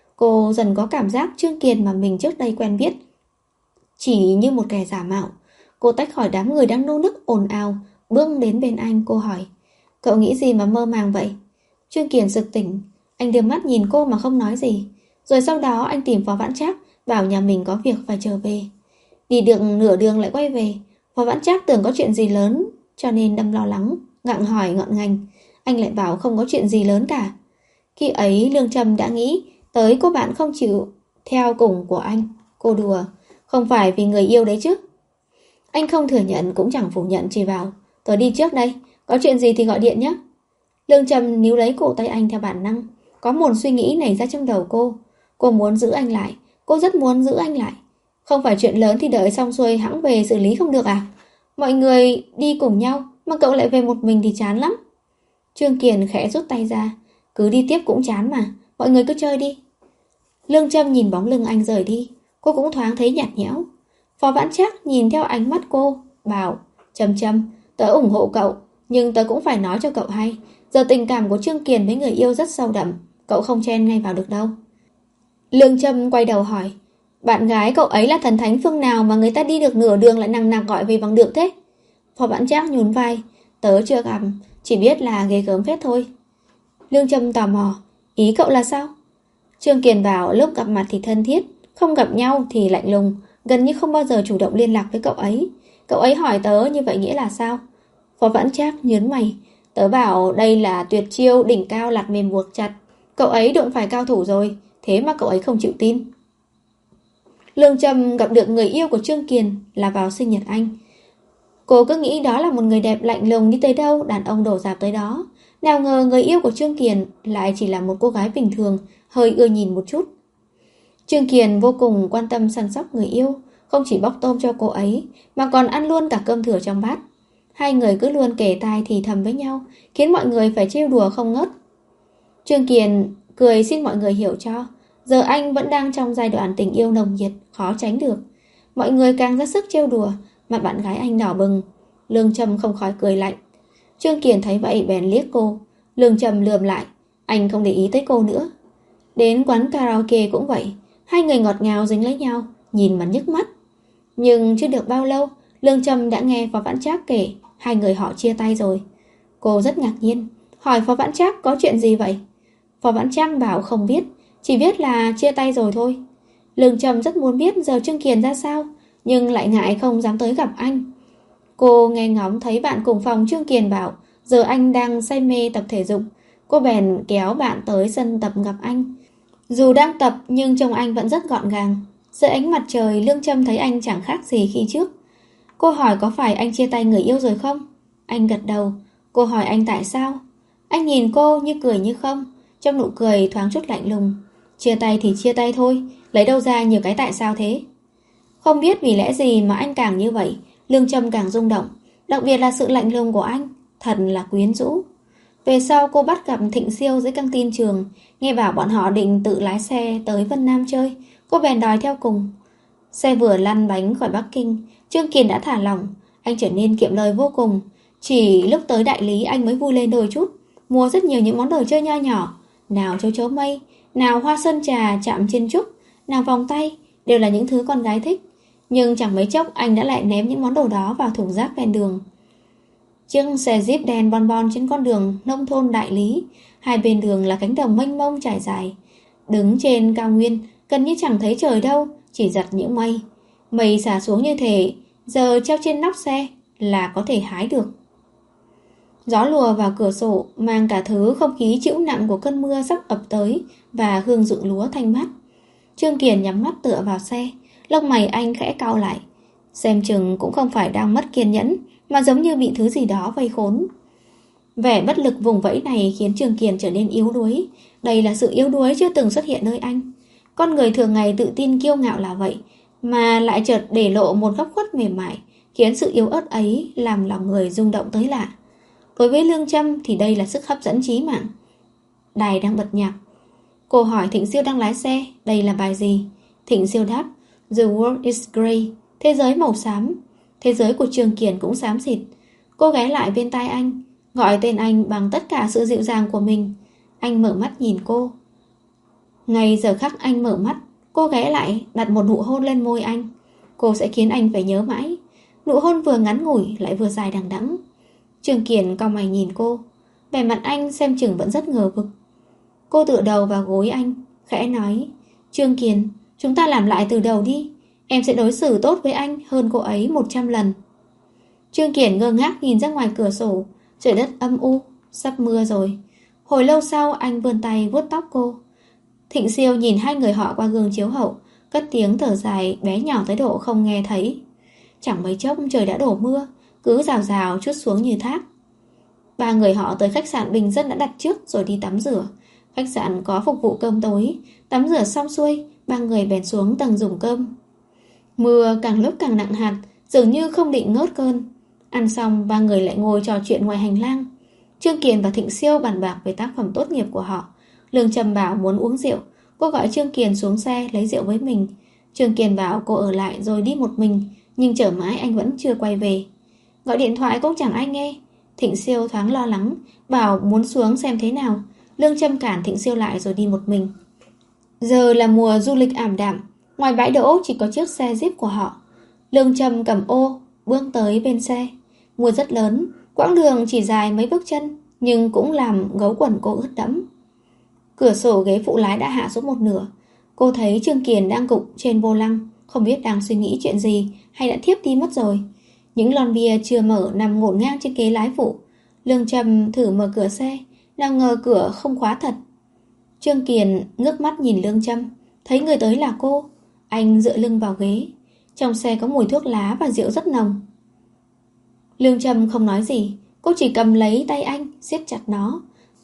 Cô dần có cảm giác Trương Kiền mà mình trước đây quen biết chỉ như một kẻ giả mạo. Cô tách khỏi đám người đang nô nức ồn ào, bước đến bên anh. Cô hỏi, cậu nghĩ gì mà mơ màng vậy? Trương Kiền sực tỉnh. Anh đưa mắt nhìn cô mà không nói gì. Rồi sau đó anh tìm Phó Vãn Trác, bảo nhà mình có việc phải trở về. Đi được nửa đường lại quay về. Phó Vãn Trác tưởng có chuyện gì lớn, cho nên đâm lo lắng, ngặng hỏi ngọn ngành. Anh lại bảo không có chuyện gì lớn cả. Khi ấy Lương Trâm đã nghĩ tới cô bạn không chịu theo cùng của anh. Cô đùa, không phải vì người yêu đấy chứ? Anh không thừa nhận cũng chẳng phủ nhận, chỉ bảo, tôi đi trước đây, có chuyện gì thì gọi điện nhé. Lương Trâm níu lấy cổ tay anh theo bản năng. Có một suy nghĩ nảy ra trong đầu cô. Cô muốn giữ anh lại, cô rất muốn giữ anh lại. Không phải chuyện lớn thì đợi xong xuôi hãng về xử lý không được à? Mọi người đi cùng nhau mà cậu lại về một mình thì chán lắm. Trương Kiền khẽ rút tay ra. Cứ đi tiếp cũng chán mà, mọi người cứ chơi đi. Lương Châm nhìn bóng lưng anh rời đi, cô cũng thoáng thấy nhạt nhẽo. Phó Vãn Trác nhìn theo ánh mắt cô, bảo: Châm Châm, tớ ủng hộ cậu, nhưng tớ cũng phải nói cho cậu hay, giờ tình cảm của Trương Kiền với người yêu rất sâu đậm, cậu không chen ngay vào được đâu. Lương Châm quay đầu hỏi: Bạn gái cậu ấy là thần thánh phương nào mà người ta đi được nửa đường lại nằng nặc gọi về bằng được thế? Phó Vãn Trác nhún vai: Tớ chưa gặp, chỉ biết là ghê gớm phết thôi. Lương Châm tò mò: Ý cậu là sao? Trương Kiền bảo lúc gặp mặt thì thân thiết, không gặp nhau thì lạnh lùng, gần như không bao giờ chủ động liên lạc với cậu ấy. Cậu ấy hỏi tớ như vậy nghĩa là sao? Phó Vãn Trác nhớn mày: Tớ bảo đây là tuyệt chiêu đỉnh cao lạt mềm buộc chặt. Cậu ấy đụng phải cao thủ rồi, thế mà cậu ấy không chịu tin. Lương Trâm gặp được người yêu của Trương Kiền là vào sinh nhật anh. Cô cứ nghĩ đó là một người đẹp lạnh lùng, đi tới đâu đàn ông đổ dạp tới đó. Nào ngờ người yêu của Trương Kiền lại chỉ là một cô gái bình thường, hơi ưa nhìn một chút. Trương Kiền vô cùng quan tâm săn sóc người yêu, không chỉ bóc tôm cho cô ấy mà còn ăn luôn cả cơm thừa trong bát. Hai người cứ luôn kể tai thì thầm với nhau, khiến mọi người phải trêu đùa không ngớt. Trương Kiền cười xin mọi người hiểu cho, giờ anh vẫn đang trong giai đoạn tình yêu nồng nhiệt, khó tránh được. Mọi người càng ra sức trêu đùa, mặt bạn gái anh đỏ bừng. Lương Trâm không khỏi cười lạnh. Trương Kiền thấy vậy bèn liếc cô. Lương Trâm lườm lại, anh không để ý tới cô nữa. Đến quán karaoke cũng vậy, hai người ngọt ngào dính lấy nhau, nhìn mà nhức mắt. Nhưng chưa được bao lâu, Lương Trâm đã nghe Phó Vãn Trác kể hai người họ chia tay rồi. Cô rất ngạc nhiên, hỏi Phó Vãn Trác có chuyện gì vậy? Phó Vãn Trác bảo không biết, chỉ biết là chia tay rồi thôi. Lương Trâm rất muốn biết giờ Trương Kiền ra sao, nhưng lại ngại không dám tới gặp anh. Cô nghe ngóng thấy bạn cùng phòng Trương Kiền bảo giờ anh đang say mê tập thể dục. Cô bèn kéo bạn tới sân tập gặp anh. Dù đang tập nhưng trông anh vẫn rất gọn gàng. Dưới ánh mặt trời, Lương Trâm thấy anh chẳng khác gì khi trước. Cô hỏi có phải anh chia tay người yêu rồi không? Anh gật đầu. Cô hỏi anh tại sao? Anh nhìn cô như cười như không, trong nụ cười thoáng chút lạnh lùng. Chia tay thì chia tay thôi, lấy đâu ra nhiều cái tại sao thế? Không biết vì lẽ gì mà anh càng như vậy, Lương Trâm càng rung động. Đặc biệt là sự lạnh lùng của anh, thật là quyến rũ. Về sau cô bắt gặp Thịnh Siêu dưới căng tin trường, nghe bảo bọn họ định tự lái xe tới Vân Nam chơi. Cô bèn đòi theo cùng. Xe vừa lăn bánh khỏi Bắc Kinh, Trương Kiền đã thả lỏng. Anh trở nên kiệm lời vô cùng. Chỉ lúc tới đại lý anh mới vui lên đôi chút, mua rất nhiều những món đồ chơi nho nhỏ. Nào châu chấu mây, nào hoa sơn trà chạm trên trúc, nào vòng tay, đều là những thứ con gái thích. Nhưng chẳng mấy chốc anh đã lại ném những món đồ đó vào thùng rác ven đường. Chiếc xe Jeep đèn bon bon trên con đường nông thôn đại lý. Hai bên đường là cánh đồng mênh mông trải dài. Đứng trên cao nguyên, gần như chẳng thấy trời đâu, chỉ giật những mây. Mây xả xuống như thể giờ treo trên nóc xe là có thể hái được. Gió lùa vào cửa sổ, mang cả thứ không khí chịu nặng của cơn mưa sắp ập tới và hương ruộng lúa thanh mát. Trương Kiền nhắm mắt tựa vào xe, lông mày anh khẽ cau lại. Xem chừng cũng không phải đang mất kiên nhẫn, mà giống như bị thứ gì đó vây khốn. Vẻ bất lực vùng vẫy này khiến Trương Kiền trở nên yếu đuối. Đây là sự yếu đuối chưa từng xuất hiện nơi anh. Con người thường ngày tự tin kiêu ngạo là vậy, mà lại chợt để lộ một góc khuất mềm mại, khiến sự yếu ớt ấy làm lòng người rung động tới lạ. Đối với Lương Trâm thì đây là sức hấp dẫn chí mạng. Đài đang bật nhạc. Cô hỏi Thịnh Siêu đang lái xe đây là bài gì. Thịnh Siêu đáp The world is grey, thế giới màu xám. Thế giới của Trương Kiền cũng xám xịt. Cô ghé lại bên tai anh, gọi tên anh bằng tất cả sự dịu dàng của mình. Anh mở mắt nhìn cô. Ngay giờ khắc anh mở mắt, cô ghé lại đặt một nụ hôn lên môi anh. Cô sẽ khiến anh phải nhớ mãi. Nụ hôn vừa ngắn ngủi lại vừa dài đằng đẵng. Trương Kiền cau mày nhìn cô, vẻ mặt anh xem chừng vẫn rất ngờ vực. Cô tựa đầu vào gối anh, khẽ nói: Trương Kiền, chúng ta làm lại từ đầu đi. Em sẽ đối xử tốt với anh hơn cô ấy một trăm lần. Trương Kiền ngơ ngác nhìn ra ngoài cửa sổ. Trời đất âm u, sắp mưa rồi. Hồi lâu sau anh vươn tay vuốt tóc cô. Thịnh Siêu nhìn hai người họ qua gương chiếu hậu, cất tiếng thở dài bé nhỏ tới độ không nghe thấy. Chẳng mấy chốc trời đã đổ mưa, cứ rào rào trút xuống như thác. Ba người họ tới khách sạn bình dân đã đặt trước rồi đi tắm rửa. Khách sạn có phục vụ cơm tối. Tắm rửa xong xuôi, ba người bèn xuống tầng dùng cơm. Mưa càng lúc càng nặng hạt, dường như không định ngớt cơn. Ăn xong ba người lại ngồi trò chuyện ngoài hành lang. Trương Kiền và Thịnh Siêu bàn bạc về tác phẩm tốt nghiệp của họ. Lương Trầm bảo muốn uống rượu. Cô gọi Trương Kiền xuống xe lấy rượu với mình. Trương Kiền bảo cô ở lại rồi đi một mình, nhưng chờ mãi anh vẫn chưa quay về. Gọi điện thoại cũng chẳng ai nghe. Thịnh Siêu thoáng lo lắng, bảo muốn xuống xem thế nào. Lương Trầm cản Thịnh Siêu lại rồi đi một mình. Giờ là mùa du lịch ảm đạm, ngoài bãi đỗ chỉ có chiếc xe Jeep của họ. Lương Trầm cầm ô, bước tới bên xe. Mưa rất lớn, quãng đường chỉ dài mấy bước chân, nhưng cũng làm gấu quần cô ướt đẫm. Cửa sổ ghế phụ lái đã hạ xuống một nửa. Cô thấy Trương Kiền đang gục trên vô lăng, không biết đang suy nghĩ chuyện gì hay đã thiếp đi mất rồi. Những lon bia chưa mở nằm ngổn ngang trên ghế lái phụ. Lương Trầm thử mở cửa xe, nào ngờ cửa không khóa thật. Trương Kiền ngước mắt nhìn Lương Trầm, thấy người tới là cô. Anh dựa lưng vào ghế. Trong xe có mùi thuốc lá và rượu rất nồng. Lương Trầm không nói gì. Cô chỉ cầm lấy tay anh, siết chặt nó.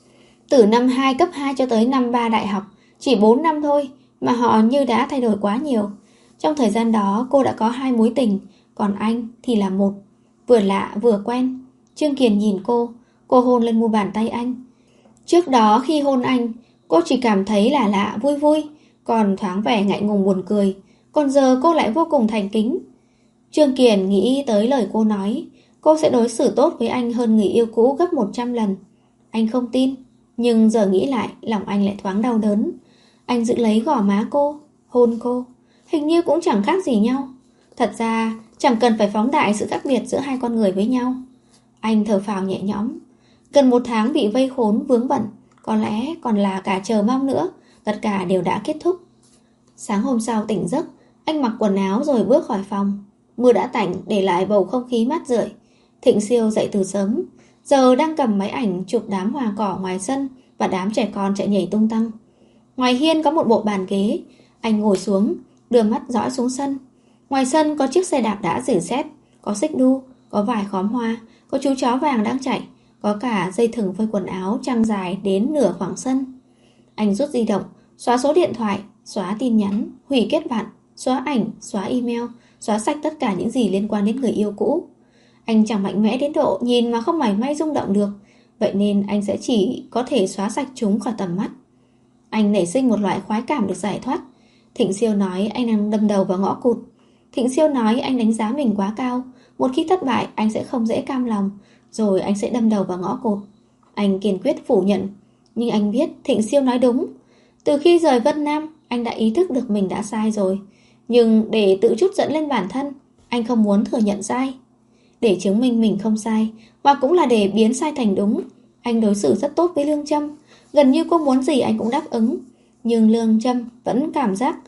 Từ năm hai cấp hai cho tới năm ba đại học, chỉ bốn năm thôi mà họ như đã thay đổi quá nhiều. Trong thời gian đó cô đã có hai mối tình, còn anh thì là một. Vừa lạ vừa quen. Trương Kiền nhìn cô. Cô hôn lên mu bàn tay anh. Trước đó khi hôn anh, cô chỉ cảm thấy là lạ vui vui, còn thoáng vẻ ngại ngùng buồn cười. Còn giờ cô lại vô cùng thành kính. Trương Kiền nghĩ tới lời cô nói, cô sẽ đối xử tốt với anh hơn người yêu cũ gấp một trăm lần. Anh không tin, nhưng giờ nghĩ lại, lòng anh lại thoáng đau đớn. Anh giữ lấy gò má cô, hôn cô. Hình như cũng chẳng khác gì nhau. Thật ra chẳng cần phải phóng đại sự khác biệt giữa hai con người với nhau. Anh thở phào nhẹ nhõm. Gần một tháng bị vây khốn vướng bận, có lẽ còn là cả chờ mong nữa. Tất cả đều đã kết thúc. Sáng hôm sau tỉnh giấc, anh mặc quần áo rồi bước khỏi phòng. Mưa đã tạnh để lại bầu không khí mát rượi. Thịnh Siêu dậy từ sớm, giờ đang cầm máy ảnh chụp đám hoa cỏ ngoài sân và đám trẻ con chạy nhảy tung tăng. Ngoài hiên có một bộ bàn ghế. Anh ngồi xuống, đưa mắt dõi xuống sân. Ngoài sân có chiếc xe đạp đã rỉ sét, có xích đu, có vài khóm hoa, có chú chó vàng đang chạy, có cả dây thừng phơi quần áo trăng dài đến nửa khoảng sân. Anh rút di động, xóa số điện thoại, xóa tin nhắn, hủy kết bạn, xóa ảnh, xóa email, xóa sạch tất cả những gì liên quan đến người yêu cũ. Anh chẳng mạnh mẽ đến độ nhìn mà không mảy may rung động được, vậy nên anh sẽ chỉ có thể xóa sạch chúng khỏi tầm mắt. Anh nảy sinh một loại khoái cảm được giải thoát. Thịnh Siêu nói anh đang đâm đầu vào ngõ cụt. Thịnh Siêu nói anh đánh giá mình quá cao. Một khi thất bại anh sẽ không dễ cam lòng, rồi anh sẽ đâm đầu vào ngõ cụt. Anh kiên quyết phủ nhận. Nhưng anh biết Thịnh Siêu nói đúng. Từ khi rời Vân Nam, anh đã ý thức được mình đã sai rồi. Nhưng để tự trút giận lên bản thân, anh không muốn thừa nhận sai. Để chứng minh mình không sai, và cũng là để biến sai thành đúng, anh đối xử rất tốt với Lương Trâm. Gần như cô muốn gì anh cũng đáp ứng. Nhưng Lương Trâm vẫn cảm giác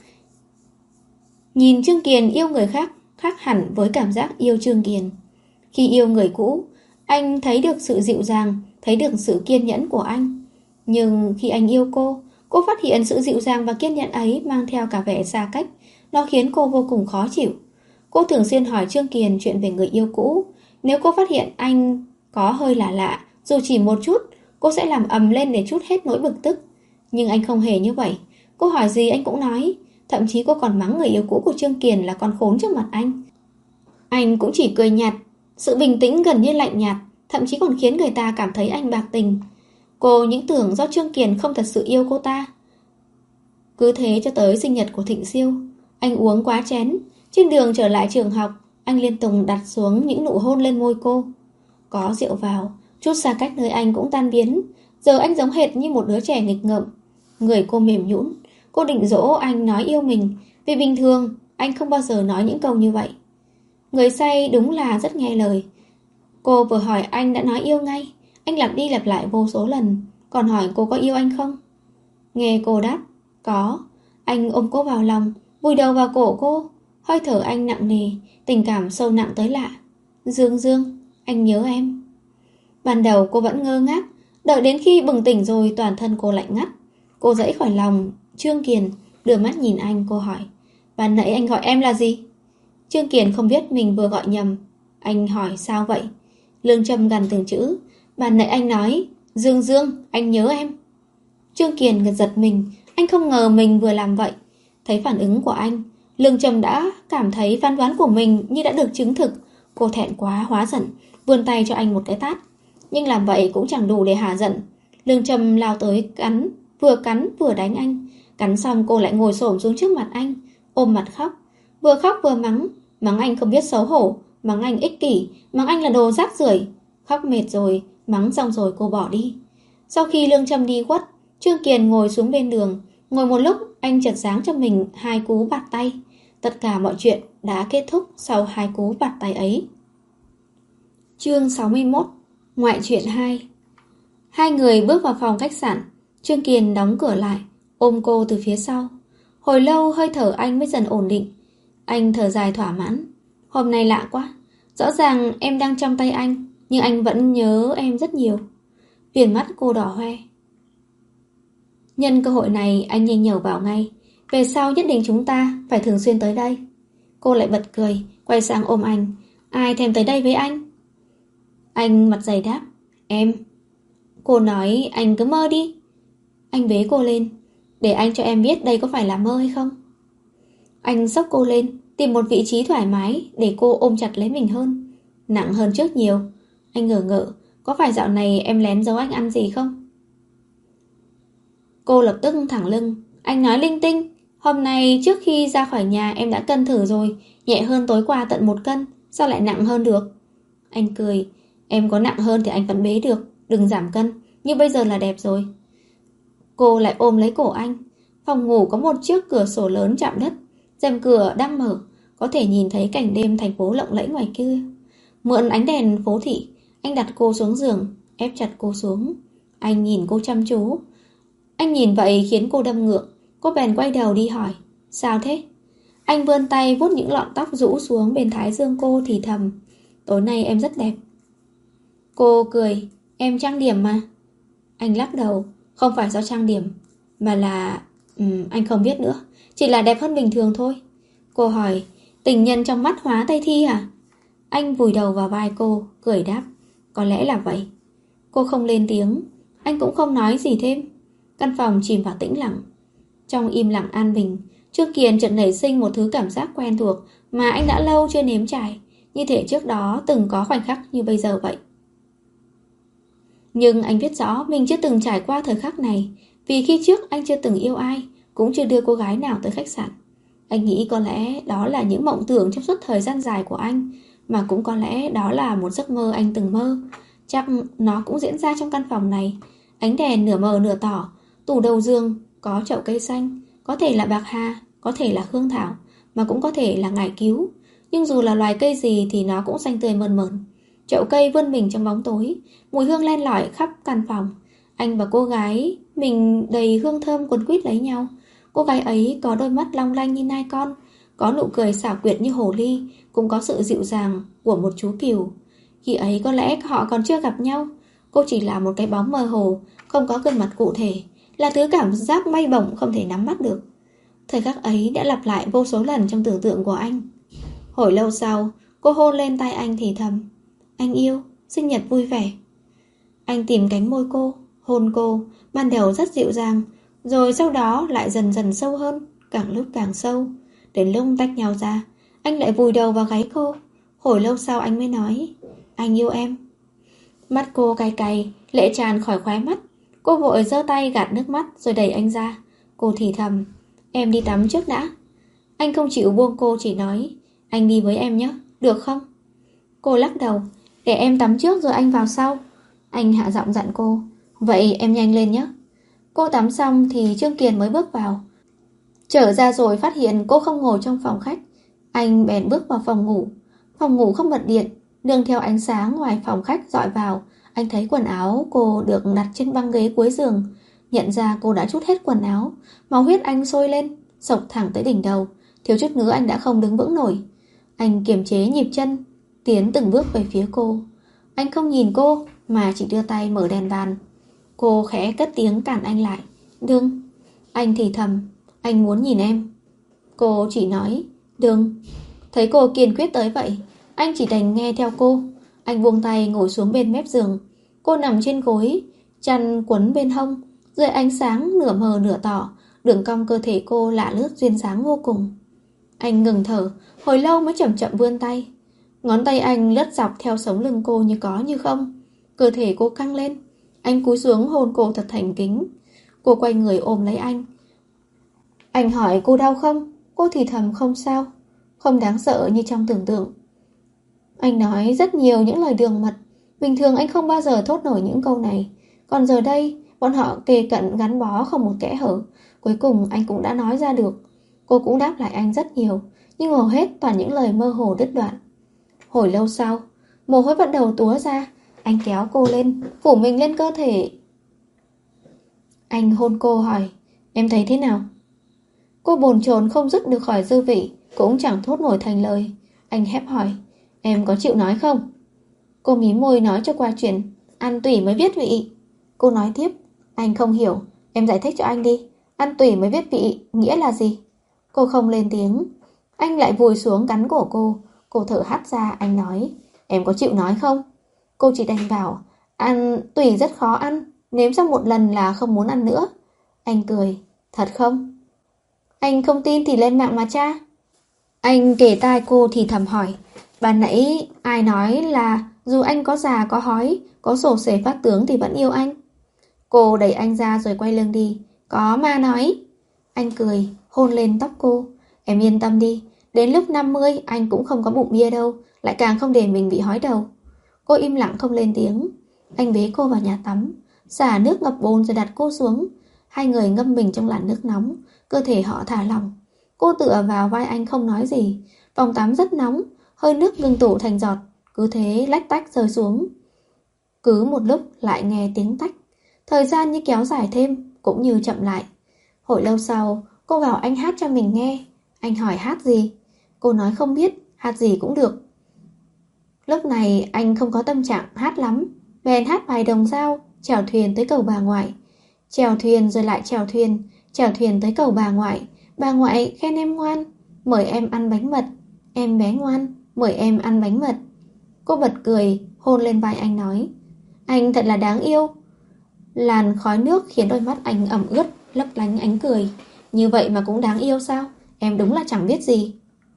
nhìn Trương Kiền yêu người khác khác hẳn với cảm giác yêu Trương Kiền. Khi yêu người cũ, anh thấy được sự dịu dàng, thấy được sự kiên nhẫn của anh. Nhưng khi anh yêu cô, cô phát hiện sự dịu dàng và kiên nhẫn ấy mang theo cả vẻ xa cách. Nó khiến cô vô cùng khó chịu. Cô thường xuyên hỏi Trương Kiền chuyện về người yêu cũ. Nếu cô phát hiện anh có hơi lạ lạ, dù chỉ một chút, cô sẽ làm ầm lên để trút hết nỗi bực tức. Nhưng anh không hề như vậy. Cô hỏi gì anh cũng nói. Thậm chí cô còn mắng người yêu cũ của Trương Kiền là con khốn trước mặt anh. Anh cũng chỉ cười nhạt. Sự bình tĩnh gần như lạnh nhạt, thậm chí còn khiến người ta cảm thấy anh bạc tình. Cô những tưởng do Trương Kiền không thật sự yêu cô ta. Cứ thế cho tới sinh nhật của Thịnh Siêu. Anh uống quá chén. Trên đường trở lại trường học, anh liên tục đặt xuống những nụ hôn lên môi cô. Có rượu vào, chút xa cách nơi anh cũng tan biến. Giờ anh giống hệt như một đứa trẻ nghịch ngợm. Người cô mềm nhũn. Cô định dỗ anh nói yêu mình, vì bình thường anh không bao giờ nói những câu như vậy. Người say đúng là rất nghe lời. Cô vừa hỏi anh đã nói yêu ngay. Anh lặp đi lặp lại vô số lần. Còn hỏi cô có yêu anh không? Nghe cô đáp có. Anh ôm cô vào lòng, vùi đầu vào cổ cô. Hơi thở anh nặng nề, tình cảm sâu nặng tới lạ. Dương Dương, anh nhớ em. Ban đầu cô vẫn ngơ ngác. Đợi đến khi bừng tỉnh rồi toàn thân cô lạnh ngắt. Cô dãy khỏi lòng Trương Kiền, đưa mắt nhìn anh. Cô hỏi, ban nãy anh gọi em là gì? Trương Kiền không biết mình vừa gọi nhầm. Anh hỏi sao vậy? Lương Trâm gằn từng chữ. Ban nãy anh nói Dương Dương, anh nhớ em. Trương Kiền giật mình. Anh không ngờ mình vừa làm vậy. Thấy phản ứng của anh, Lương Trâm đã cảm thấy phán đoán của mình như đã được chứng thực. Cô thẹn quá hóa giận, vươn tay cho anh một cái tát. nhưng làm vậy cũng chẳng đủ để hả giận. Lương Trâm lao tới cắn, vừa cắn vừa đánh anh. Cắn xong cô lại ngồi xổm xuống trước mặt anh, ôm mặt khóc. Vừa khóc vừa mắng, mắng anh không biết xấu hổ, mắng anh ích kỷ, mắng anh là đồ rác rưởi. Khóc mệt rồi, mắng xong rồi cô bỏ đi. Sau khi Lương Trâm đi khuất, Trương Kiền ngồi xuống bên đường. Ngồi một lúc, anh chợt giáng cho mình hai cú bạt tay. Tất cả mọi chuyện đã kết thúc sau hai cú bạt tay ấy. Chương sáu mươi mốt. Ngoại truyện hai. Hai người bước vào phòng khách sạn. Trương Kiền đóng cửa lại, ôm cô từ phía sau. Hồi lâu hơi thở anh mới dần ổn định. Anh thở dài thỏa mãn. Hôm nay lạ quá. Rõ ràng em đang trong tay anh, nhưng anh vẫn nhớ em rất nhiều. Viền mắt cô đỏ hoe. Nhân cơ hội này anh nhanh nhẩu vào ngay. Về sau nhất định chúng ta phải thường xuyên tới đây. Cô lại bật cười, quay sang ôm anh. Ai thèm tới đây với anh? Anh mặt dày đáp. Em. Cô nói anh cứ mơ đi. Anh bế cô lên. Để anh cho em biết đây có phải là mơ hay không. Anh xốc cô lên, tìm một vị trí thoải mái để cô ôm chặt lấy mình hơn. Nặng hơn trước nhiều. Anh ngờ ngợ. Có phải dạo này em lén giấu anh ăn gì không? Cô lập tức thẳng lưng. Anh nói linh tinh. Hôm nay trước khi ra khỏi nhà em đã cân thử rồi. Nhẹ hơn tối qua tận một cân. Sao lại nặng hơn được? Anh cười. Em có nặng hơn thì anh vẫn bế được. Đừng giảm cân. Như bây giờ là đẹp rồi. Cô lại ôm lấy cổ anh. Phòng ngủ có một chiếc cửa sổ lớn chạm đất. Rèm cửa đang mở. Có thể nhìn thấy cảnh đêm thành phố lộng lẫy ngoài kia. Mượn ánh đèn phố thị, anh đặt cô xuống giường, ép chặt cô xuống. Anh nhìn cô chăm chú. Anh nhìn vậy khiến cô đâm ngượng. Cô bèn quay đầu đi hỏi. Sao thế? Anh vươn tay vuốt những lọn tóc rũ xuống bên thái dương cô thì thầm. Tối nay em rất đẹp. Cô cười. Em trang điểm mà. Anh lắc đầu. Không phải do trang điểm, mà là... Ừm, anh không biết nữa. Chỉ là đẹp hơn bình thường thôi. Cô hỏi. Tình nhân trong mắt hóa Tây Thi à? Anh vùi đầu vào vai cô, cười đáp. Có lẽ là vậy. Cô không lên tiếng. Anh cũng không nói gì thêm. Căn phòng chìm vào tĩnh lặng. Trong im lặng an bình, Trương Kiền chợt nảy sinh một thứ cảm giác quen thuộc mà anh đã lâu chưa nếm trải. Như thể trước đó từng có khoảnh khắc như bây giờ vậy. Nhưng anh biết rõ mình chưa từng trải qua thời khắc này. Vì khi trước anh chưa từng yêu ai, cũng chưa đưa cô gái nào tới khách sạn. Anh nghĩ có lẽ đó là những mộng tưởng trong suốt thời gian dài của anh, mà cũng có lẽ đó là một giấc mơ anh từng mơ. Chắc nó cũng diễn ra trong căn phòng này. Ánh đèn nửa mờ nửa tỏ. Tủ đầu giường có chậu cây xanh. Có thể là bạc hà, có thể là hương thảo, mà cũng có thể là ngải cứu. Nhưng dù là loài cây gì thì nó cũng xanh tươi mơn mởn. Chậu cây vươn mình trong bóng tối. Mùi hương len lỏi khắp căn phòng. Anh và cô gái mình đầy hương thơm quấn quýt lấy nhau. Cô gái ấy có đôi mắt long lanh như nai con, có nụ cười xảo quyệt như hồ ly, cũng có sự dịu dàng của một chú cừu. Khi ấy có lẽ họ còn chưa gặp nhau. Cô chỉ là một cái bóng mơ hồ, không có gương mặt cụ thể, là thứ cảm giác bay bổng không thể nắm bắt được. Thời khắc ấy đã lặp lại vô số lần trong tưởng tượng của anh. Hồi lâu sau, cô hôn lên tay anh thì thầm. Anh yêu, sinh nhật vui vẻ. Anh tìm cánh môi cô, hôn cô, ban đầu rất dịu dàng, rồi sau đó lại dần dần sâu hơn, càng lúc càng sâu. Đến lúc tách nhau ra, anh lại vùi đầu vào gáy cô. Hồi lâu sau anh mới nói, anh yêu em. Mắt cô cay cay, lệ tràn khỏi khóe mắt. Cô vội giơ tay gạt nước mắt rồi đẩy anh ra. Cô thì thầm, em đi tắm trước đã. Anh không chịu buông cô, chỉ nói, anh đi với em nhé, được không? Cô lắc đầu, để em tắm trước rồi anh vào sau. Anh hạ giọng dặn cô, vậy em nhanh lên nhé. Cô tắm xong thì Trương Kiền mới bước vào. Trở ra rồi phát hiện cô không ngồi trong phòng khách. Anh bèn bước vào phòng ngủ. Phòng ngủ không bật điện, nương theo ánh sáng ngoài phòng khách dọi vào. Anh thấy quần áo cô được đặt trên băng ghế cuối giường. Nhận ra cô đã trút hết quần áo. Máu huyết anh sôi lên, sộc thẳng tới đỉnh đầu. Thiếu chút nữa anh đã không đứng vững nổi. Anh kiềm chế nhịp chân, tiến từng bước về phía cô. Anh không nhìn cô mà chỉ đưa tay mở đèn bàn. Cô khẽ cất tiếng cản anh lại. Đừng. Anh thì thầm, anh muốn nhìn em. Cô chỉ nói, đừng. Thấy cô kiên quyết tới vậy, anh chỉ đành nghe theo cô. Anh buông tay ngồi xuống bên mép giường. Cô nằm trên gối, chăn quấn bên hông. Dưới ánh sáng nửa mờ nửa tỏ, đường cong cơ thể cô lạ lướt duyên dáng vô cùng. Anh ngừng thở, hồi lâu mới chậm chậm vươn tay. Ngón tay anh lướt dọc theo sống lưng cô như có như không. Cơ thể cô căng lên. Anh cúi xuống hôn cô thật thành kính. Cô quay người ôm lấy anh. Anh hỏi cô đau không? Cô thì thầm không sao. Không đáng sợ như trong tưởng tượng. Anh nói rất nhiều những lời đường mật. Bình thường anh không bao giờ thốt nổi những câu này. Còn giờ đây, bọn họ kề cận gắn bó không một kẽ hở. Cuối cùng anh cũng đã nói ra được. Cô cũng đáp lại anh rất nhiều, nhưng hầu hết toàn những lời mơ hồ đứt đoạn. Hồi lâu sau, mồ hôi bắt đầu túa ra. Anh kéo cô lên, phủ mình lên cơ thể. Anh hôn cô hỏi, em thấy thế nào? Cô bồn chồn không dứt được khỏi dư vị, cũng chẳng thốt nổi thành lời. Anh hép hỏi, em có chịu nói không? Cô mím môi nói cho qua chuyện, ăn tủy mới biết vị. Cô nói tiếp, anh không hiểu, em giải thích cho anh đi. Ăn tủy mới biết vị, nghĩa là gì? Cô không lên tiếng. Anh lại vùi xuống cắn cổ cô. Cô thở hắt ra, anh nói, em có chịu nói không? Cô chỉ đành bảo, ăn tủy rất khó ăn, nếm xong một lần là không muốn ăn nữa. Anh cười, thật không? Anh không tin thì lên mạng mà tra. Anh kể tai cô thì thầm hỏi, ban nãy ai nói là dù anh có già có hói, có sổ xề phát tướng thì vẫn yêu anh? Cô đẩy anh ra rồi quay lưng đi. Có ma nói. Anh cười, hôn lên tóc cô. Em yên tâm đi, đến lúc năm mươi anh cũng không có bụng bia đâu, lại càng không để mình bị hói đầu. Cô im lặng không lên tiếng. Anh bế cô vào nhà tắm, xả nước ngập bồn rồi đặt cô xuống. Hai người ngâm mình trong làn nước nóng, cơ thể họ thả lỏng. Cô tựa vào vai anh không nói gì. Phòng tắm rất nóng, hơi nước ngưng tụ thành giọt, cứ thế lách tách rơi xuống. Cứ một lúc lại nghe tiếng tách. Thời gian như kéo dài thêm, cũng như chậm lại. Hồi lâu sau, cô bảo anh hát cho mình nghe. Anh hỏi hát gì? Cô nói không biết, hát gì cũng được. Lúc này anh không có tâm trạng hát lắm, bèn hát bài Đồng Dao, chèo thuyền tới cầu bà ngoại. Chèo thuyền rồi lại chèo thuyền, chèo thuyền tới cầu bà ngoại. Bà ngoại khen em ngoan, mời em ăn bánh mật. Em bé ngoan, mời em ăn bánh mật. Cô bật cười, hôn lên vai anh nói, anh thật là đáng yêu. Làn khói nước khiến đôi mắt anh ẩm ướt, lấp lánh ánh cười. Như vậy mà cũng đáng yêu sao? Em đúng là chẳng biết gì.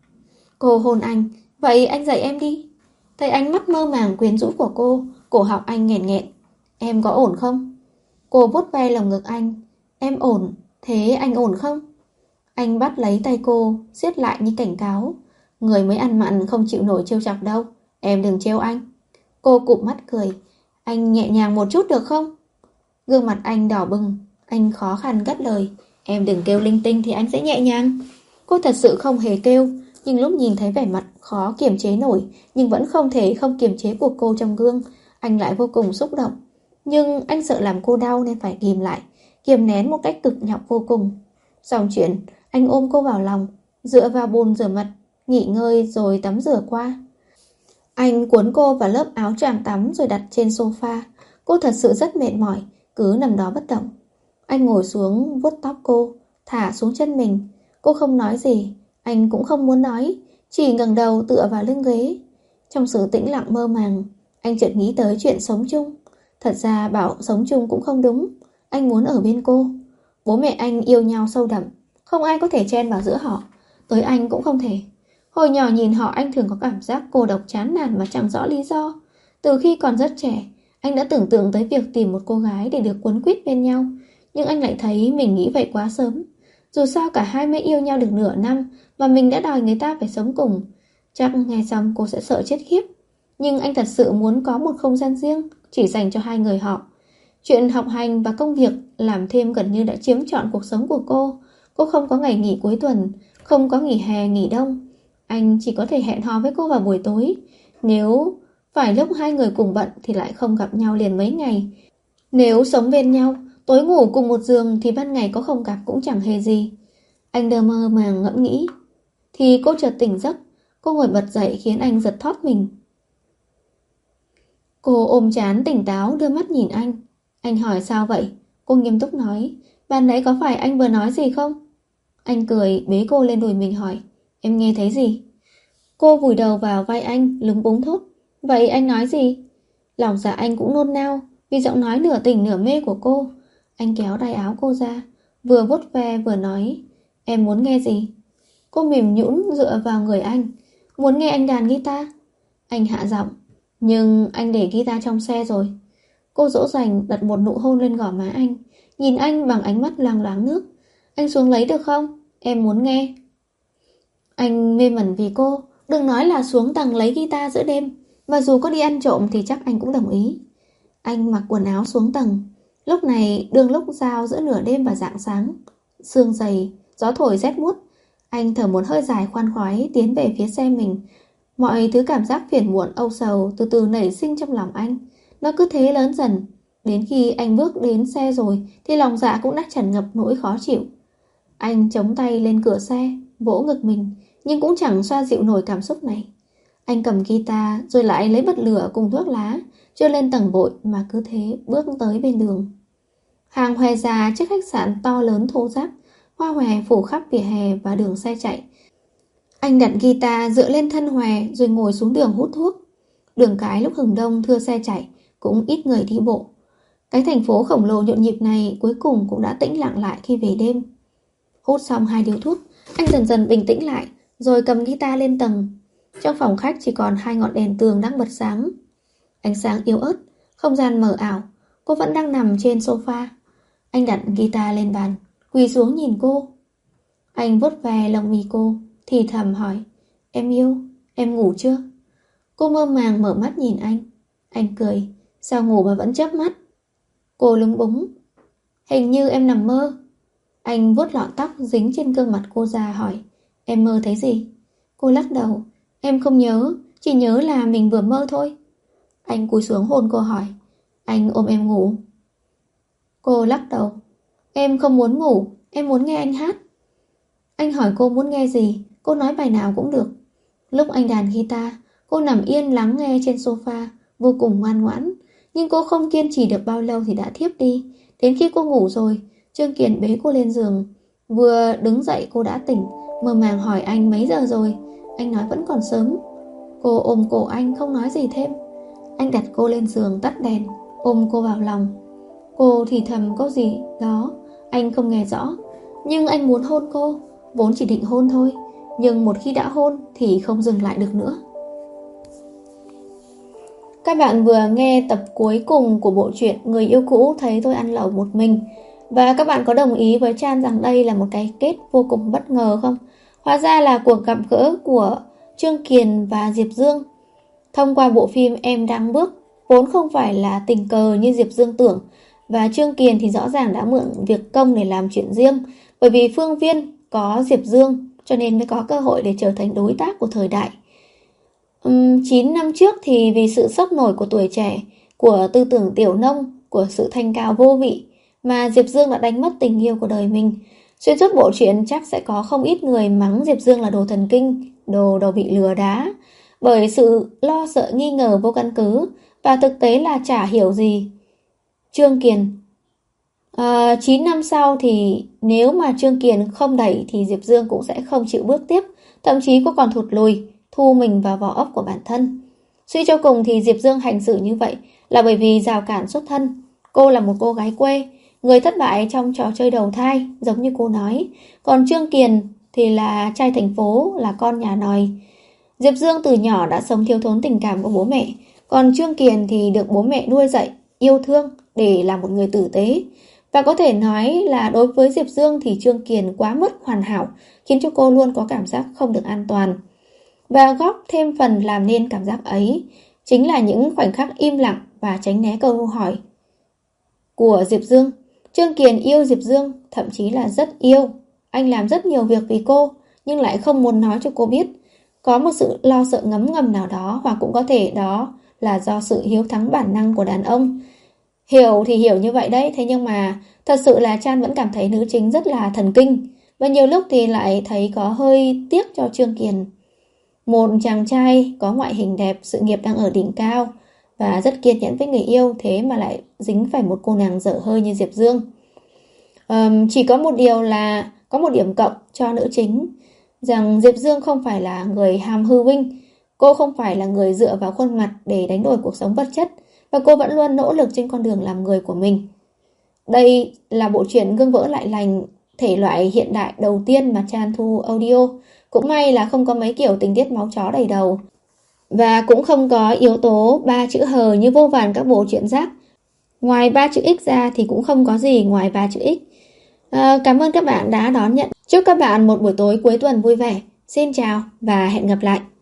Cô hôn anh, vậy anh dạy em đi. Thấy ánh mắt mơ màng quyến rũ của cô, cổ họng anh nghẹn nghẹn. Em có ổn không? Cô vuốt ve lồng ngực anh. Em ổn, thế anh ổn không? Anh bắt lấy tay cô, siết lại như cảnh cáo. Người mới ăn mặn không chịu nổi trêu chọc đâu. Em đừng trêu anh. Cô cụp mắt cười. Anh nhẹ nhàng một chút được không? Gương mặt anh đỏ bừng. Anh khó khăn cất lời. Em đừng kêu linh tinh thì anh sẽ nhẹ nhàng. Cô thật sự không hề kêu. Nhưng lúc nhìn thấy vẻ mặt khó kiềm chế nổi, nhưng vẫn không thể không kiềm chế của cô trong gương, anh lại vô cùng xúc động. Nhưng anh sợ làm cô đau nên phải kìm lại, kiềm nén một cách cực nhọc vô cùng. Xong chuyện, anh ôm cô vào lòng, dựa vào bồn rửa mặt, nghỉ ngơi rồi tắm rửa qua. Anh cuốn cô vào lớp áo choàng tắm rồi đặt trên sofa. Cô thật sự rất mệt mỏi, cứ nằm đó bất động. Anh ngồi xuống vuốt tóc cô, thả xuống chân mình. Cô không nói gì, anh cũng không muốn nói, chỉ ngẩng đầu tựa vào lưng ghế. Trong sự tĩnh lặng mơ màng, anh chợt nghĩ tới chuyện sống chung. Thật ra bảo sống chung cũng không đúng. Anh muốn ở bên cô. Bố mẹ anh yêu nhau sâu đậm, không ai có thể chen vào giữa họ. Tới anh cũng không thể. Hồi nhỏ nhìn họ anh thường có cảm giác cô độc chán nản mà chẳng rõ lý do. Từ khi còn rất trẻ, anh đã tưởng tượng tới việc tìm một cô gái để được quấn quýt bên nhau. Nhưng anh lại thấy mình nghĩ vậy quá sớm. Dù sao cả hai mới yêu nhau được nửa năm mà mình đã đòi người ta phải sống cùng. Chắc nghe xong cô sẽ sợ chết khiếp. Nhưng anh thật sự muốn có một không gian riêng chỉ dành cho hai người họ. Chuyện học hành và công việc làm thêm gần như đã chiếm trọn cuộc sống của cô. Cô không có ngày nghỉ cuối tuần, không có nghỉ hè, nghỉ đông. Anh chỉ có thể hẹn hò với cô vào buổi tối. Nếu phải lúc hai người cùng bận thì lại không gặp nhau liền mấy ngày. Nếu sống bên nhau, tối ngủ cùng một giường thì ban ngày có không gặp cũng chẳng hề gì. Anh đơ mơ màng ngẫm nghĩ. Thì cô chợt tỉnh giấc. Cô ngồi bật dậy khiến anh giật thót mình. Cô ôm trán tỉnh táo đưa mắt nhìn anh. Anh hỏi sao vậy? Cô nghiêm túc nói. Ban nãy có phải anh vừa nói gì không? Anh cười bế cô lên đùi mình hỏi. Em nghe thấy gì? Cô vùi đầu vào vai anh lúng búng thốt. Vậy anh nói gì? Lòng dạ anh cũng nôn nao vì giọng nói nửa tỉnh nửa mê của cô. Anh kéo tay áo cô ra, vừa vuốt ve vừa nói. Em muốn nghe gì? Cô mềm nhũn dựa vào người anh. Muốn nghe anh đàn guitar. Anh hạ giọng. Nhưng anh để guitar trong xe rồi. Cô dỗ dành đặt một nụ hôn lên gò má anh, nhìn anh bằng ánh mắt loang loáng nước. Anh xuống lấy được không? Em muốn nghe. Anh mê mẩn vì cô, đừng nói là xuống tầng lấy guitar giữa đêm, mà dù có đi ăn trộm thì chắc anh cũng đồng ý. Anh mặc quần áo xuống tầng. Lúc này đường lúc giao giữa nửa đêm và rạng sáng. Sương dày, gió thổi rét buốt. Anh thở một hơi dài khoan khoái tiến về phía xe mình. Mọi thứ cảm giác phiền muộn âu sầu từ từ nảy sinh trong lòng anh. Nó cứ thế lớn dần. Đến khi anh bước đến xe rồi thì lòng dạ cũng đã tràn ngập nỗi khó chịu. Anh chống tay lên cửa xe, vỗ ngực mình, nhưng cũng chẳng xoa dịu nổi cảm xúc này. Anh cầm guitar rồi lại lấy bật lửa cùng thuốc lá, chưa lên tầng vội mà cứ thế bước tới bên đường. Hàng hoe già trước khách sạn to lớn thô ráp, hoa hòe phủ khắp vỉa hè và đường xe chạy. Anh đặt guitar dựa lên thân hòe rồi ngồi xuống đường hút thuốc. Đường cái lúc hừng đông thưa xe chạy, cũng ít người đi bộ. Cái thành phố khổng lồ nhộn nhịp này cuối cùng cũng đã tĩnh lặng lại khi về đêm. Hút xong hai điếu thuốc, anh dần dần bình tĩnh lại, rồi cầm guitar lên tầng. Trong phòng khách chỉ còn hai ngọn đèn tường đang bật sáng. Ánh sáng yếu ớt, không gian mờ ảo. Cô vẫn đang nằm trên sofa. Anh đặt guitar lên bàn, quỳ xuống nhìn cô. Anh vuốt ve lông mi cô, thì thầm hỏi: Em yêu, em ngủ chưa? Cô mơ màng mở mắt nhìn anh. Anh cười: Sao ngủ mà vẫn chớp mắt? Cô lúng búng: Hình như em nằm mơ. Anh vuốt lọn tóc dính trên gương mặt cô ra hỏi: Em mơ thấy gì? Cô lắc đầu: Em không nhớ, chỉ nhớ là mình vừa mơ thôi. Anh cúi xuống hôn cô hỏi: Anh ôm em ngủ? Cô lắc đầu: Em không muốn ngủ, em muốn nghe anh hát. Anh hỏi cô muốn nghe gì, cô nói bài nào cũng được. Lúc anh đàn guitar, cô nằm yên lắng nghe trên sofa, vô cùng ngoan ngoãn. Nhưng cô không kiên trì được bao lâu thì đã thiếp đi. Đến khi cô ngủ rồi, Trương Kiền bế cô lên giường. Vừa đứng dậy cô đã tỉnh, mơ màng hỏi anh mấy giờ rồi. Anh nói vẫn còn sớm. Cô ôm cổ anh không nói gì thêm. Anh đặt cô lên giường tắt đèn, ôm cô vào lòng. Cô thì thầm câu gì đó, anh không nghe rõ. Nhưng anh muốn hôn cô, vốn chỉ định hôn thôi. Nhưng một khi đã hôn thì không dừng lại được nữa. Các bạn vừa nghe tập cuối cùng của bộ truyện Người yêu cũ thấy tôi ăn lẩu một mình. Và các bạn có đồng ý với Chan rằng đây là một cái kết vô cùng bất ngờ không? Hóa ra là cuộc gặp gỡ của Trương Kiền và Diệp Dương thông qua bộ phim Em Đang Bước vốn không phải là tình cờ như Diệp Dương tưởng. Và Trương Kiền thì rõ ràng đã mượn việc công để làm chuyện riêng. Bởi vì Phương Viên có Diệp Dương cho nên mới có cơ hội để trở thành đối tác của thời đại. uhm, chín năm trước thì vì sự sốc nổi của tuổi trẻ, của tư tưởng tiểu nông, của sự thanh cao vô vị mà Diệp Dương đã đánh mất tình yêu của đời mình. Xuyên suốt bộ truyện chắc sẽ có không ít người mắng Diệp Dương là đồ thần kinh, đồ đồ bị lừa đá, bởi sự lo sợ nghi ngờ vô căn cứ, và thực tế là chả hiểu gì. Trương Kiền à, chín năm sau thì nếu mà Trương Kiền không đẩy thì Diệp Dương cũng sẽ không chịu bước tiếp, thậm chí cô còn thụt lùi, thu mình vào vỏ ốc của bản thân. Suy cho cùng thì Diệp Dương hành xử như vậy là bởi vì rào cản xuất thân. Cô là một cô gái quê, người thất bại trong trò chơi đầu thai, giống như cô nói. Còn Trương Kiền thì là trai thành phố, là con nhà nòi. Diệp Dương từ nhỏ đã sống thiếu thốn tình cảm của bố mẹ. Còn Trương Kiền thì được bố mẹ nuôi dạy, yêu thương để làm một người tử tế. Và có thể nói là đối với Diệp Dương thì Trương Kiền quá mức hoàn hảo, khiến cho cô luôn có cảm giác không được an toàn. Và góp thêm phần làm nên cảm giác ấy chính là những khoảnh khắc im lặng và tránh né câu hỏi của Diệp Dương. Trương Kiền yêu Diệp Dương, thậm chí là rất yêu. Anh làm rất nhiều việc vì cô, nhưng lại không muốn nói cho cô biết. Có một sự lo sợ ngấm ngầm nào đó, hoặc cũng có thể đó là do sự hiếu thắng bản năng của đàn ông. Hiểu thì hiểu như vậy đấy, thế nhưng mà thật sự là Chan vẫn cảm thấy nữ chính rất là thần kinh. Và nhiều lúc thì lại thấy có hơi tiếc cho Trương Kiền. Một chàng trai có ngoại hình đẹp, sự nghiệp đang ở đỉnh cao và rất kiên nhẫn với người yêu, thế mà lại dính phải một cô nàng dở hơi như Diệp Dương. um, Chỉ có một điều là có một điểm cộng cho nữ chính, rằng Diệp Dương không phải là người ham hư vinh. Cô không phải là người dựa vào khuôn mặt để đánh đổi cuộc sống vật chất, và cô vẫn luôn nỗ lực trên con đường làm người của mình. Đây là bộ truyện gương vỡ lại lành thể loại hiện đại đầu tiên mà Chan thu audio. Cũng may là không có mấy kiểu tình tiết máu chó đầy đầu, và cũng không có yếu tố ba chữ hờ như vô vàn các bộ truyện rác. Ngoài ba chữ X ra thì cũng không có gì ngoài ba chữ X. À, cảm ơn các bạn đã đón nhận. Chúc các bạn một buổi tối cuối tuần vui vẻ. Xin chào và hẹn gặp lại.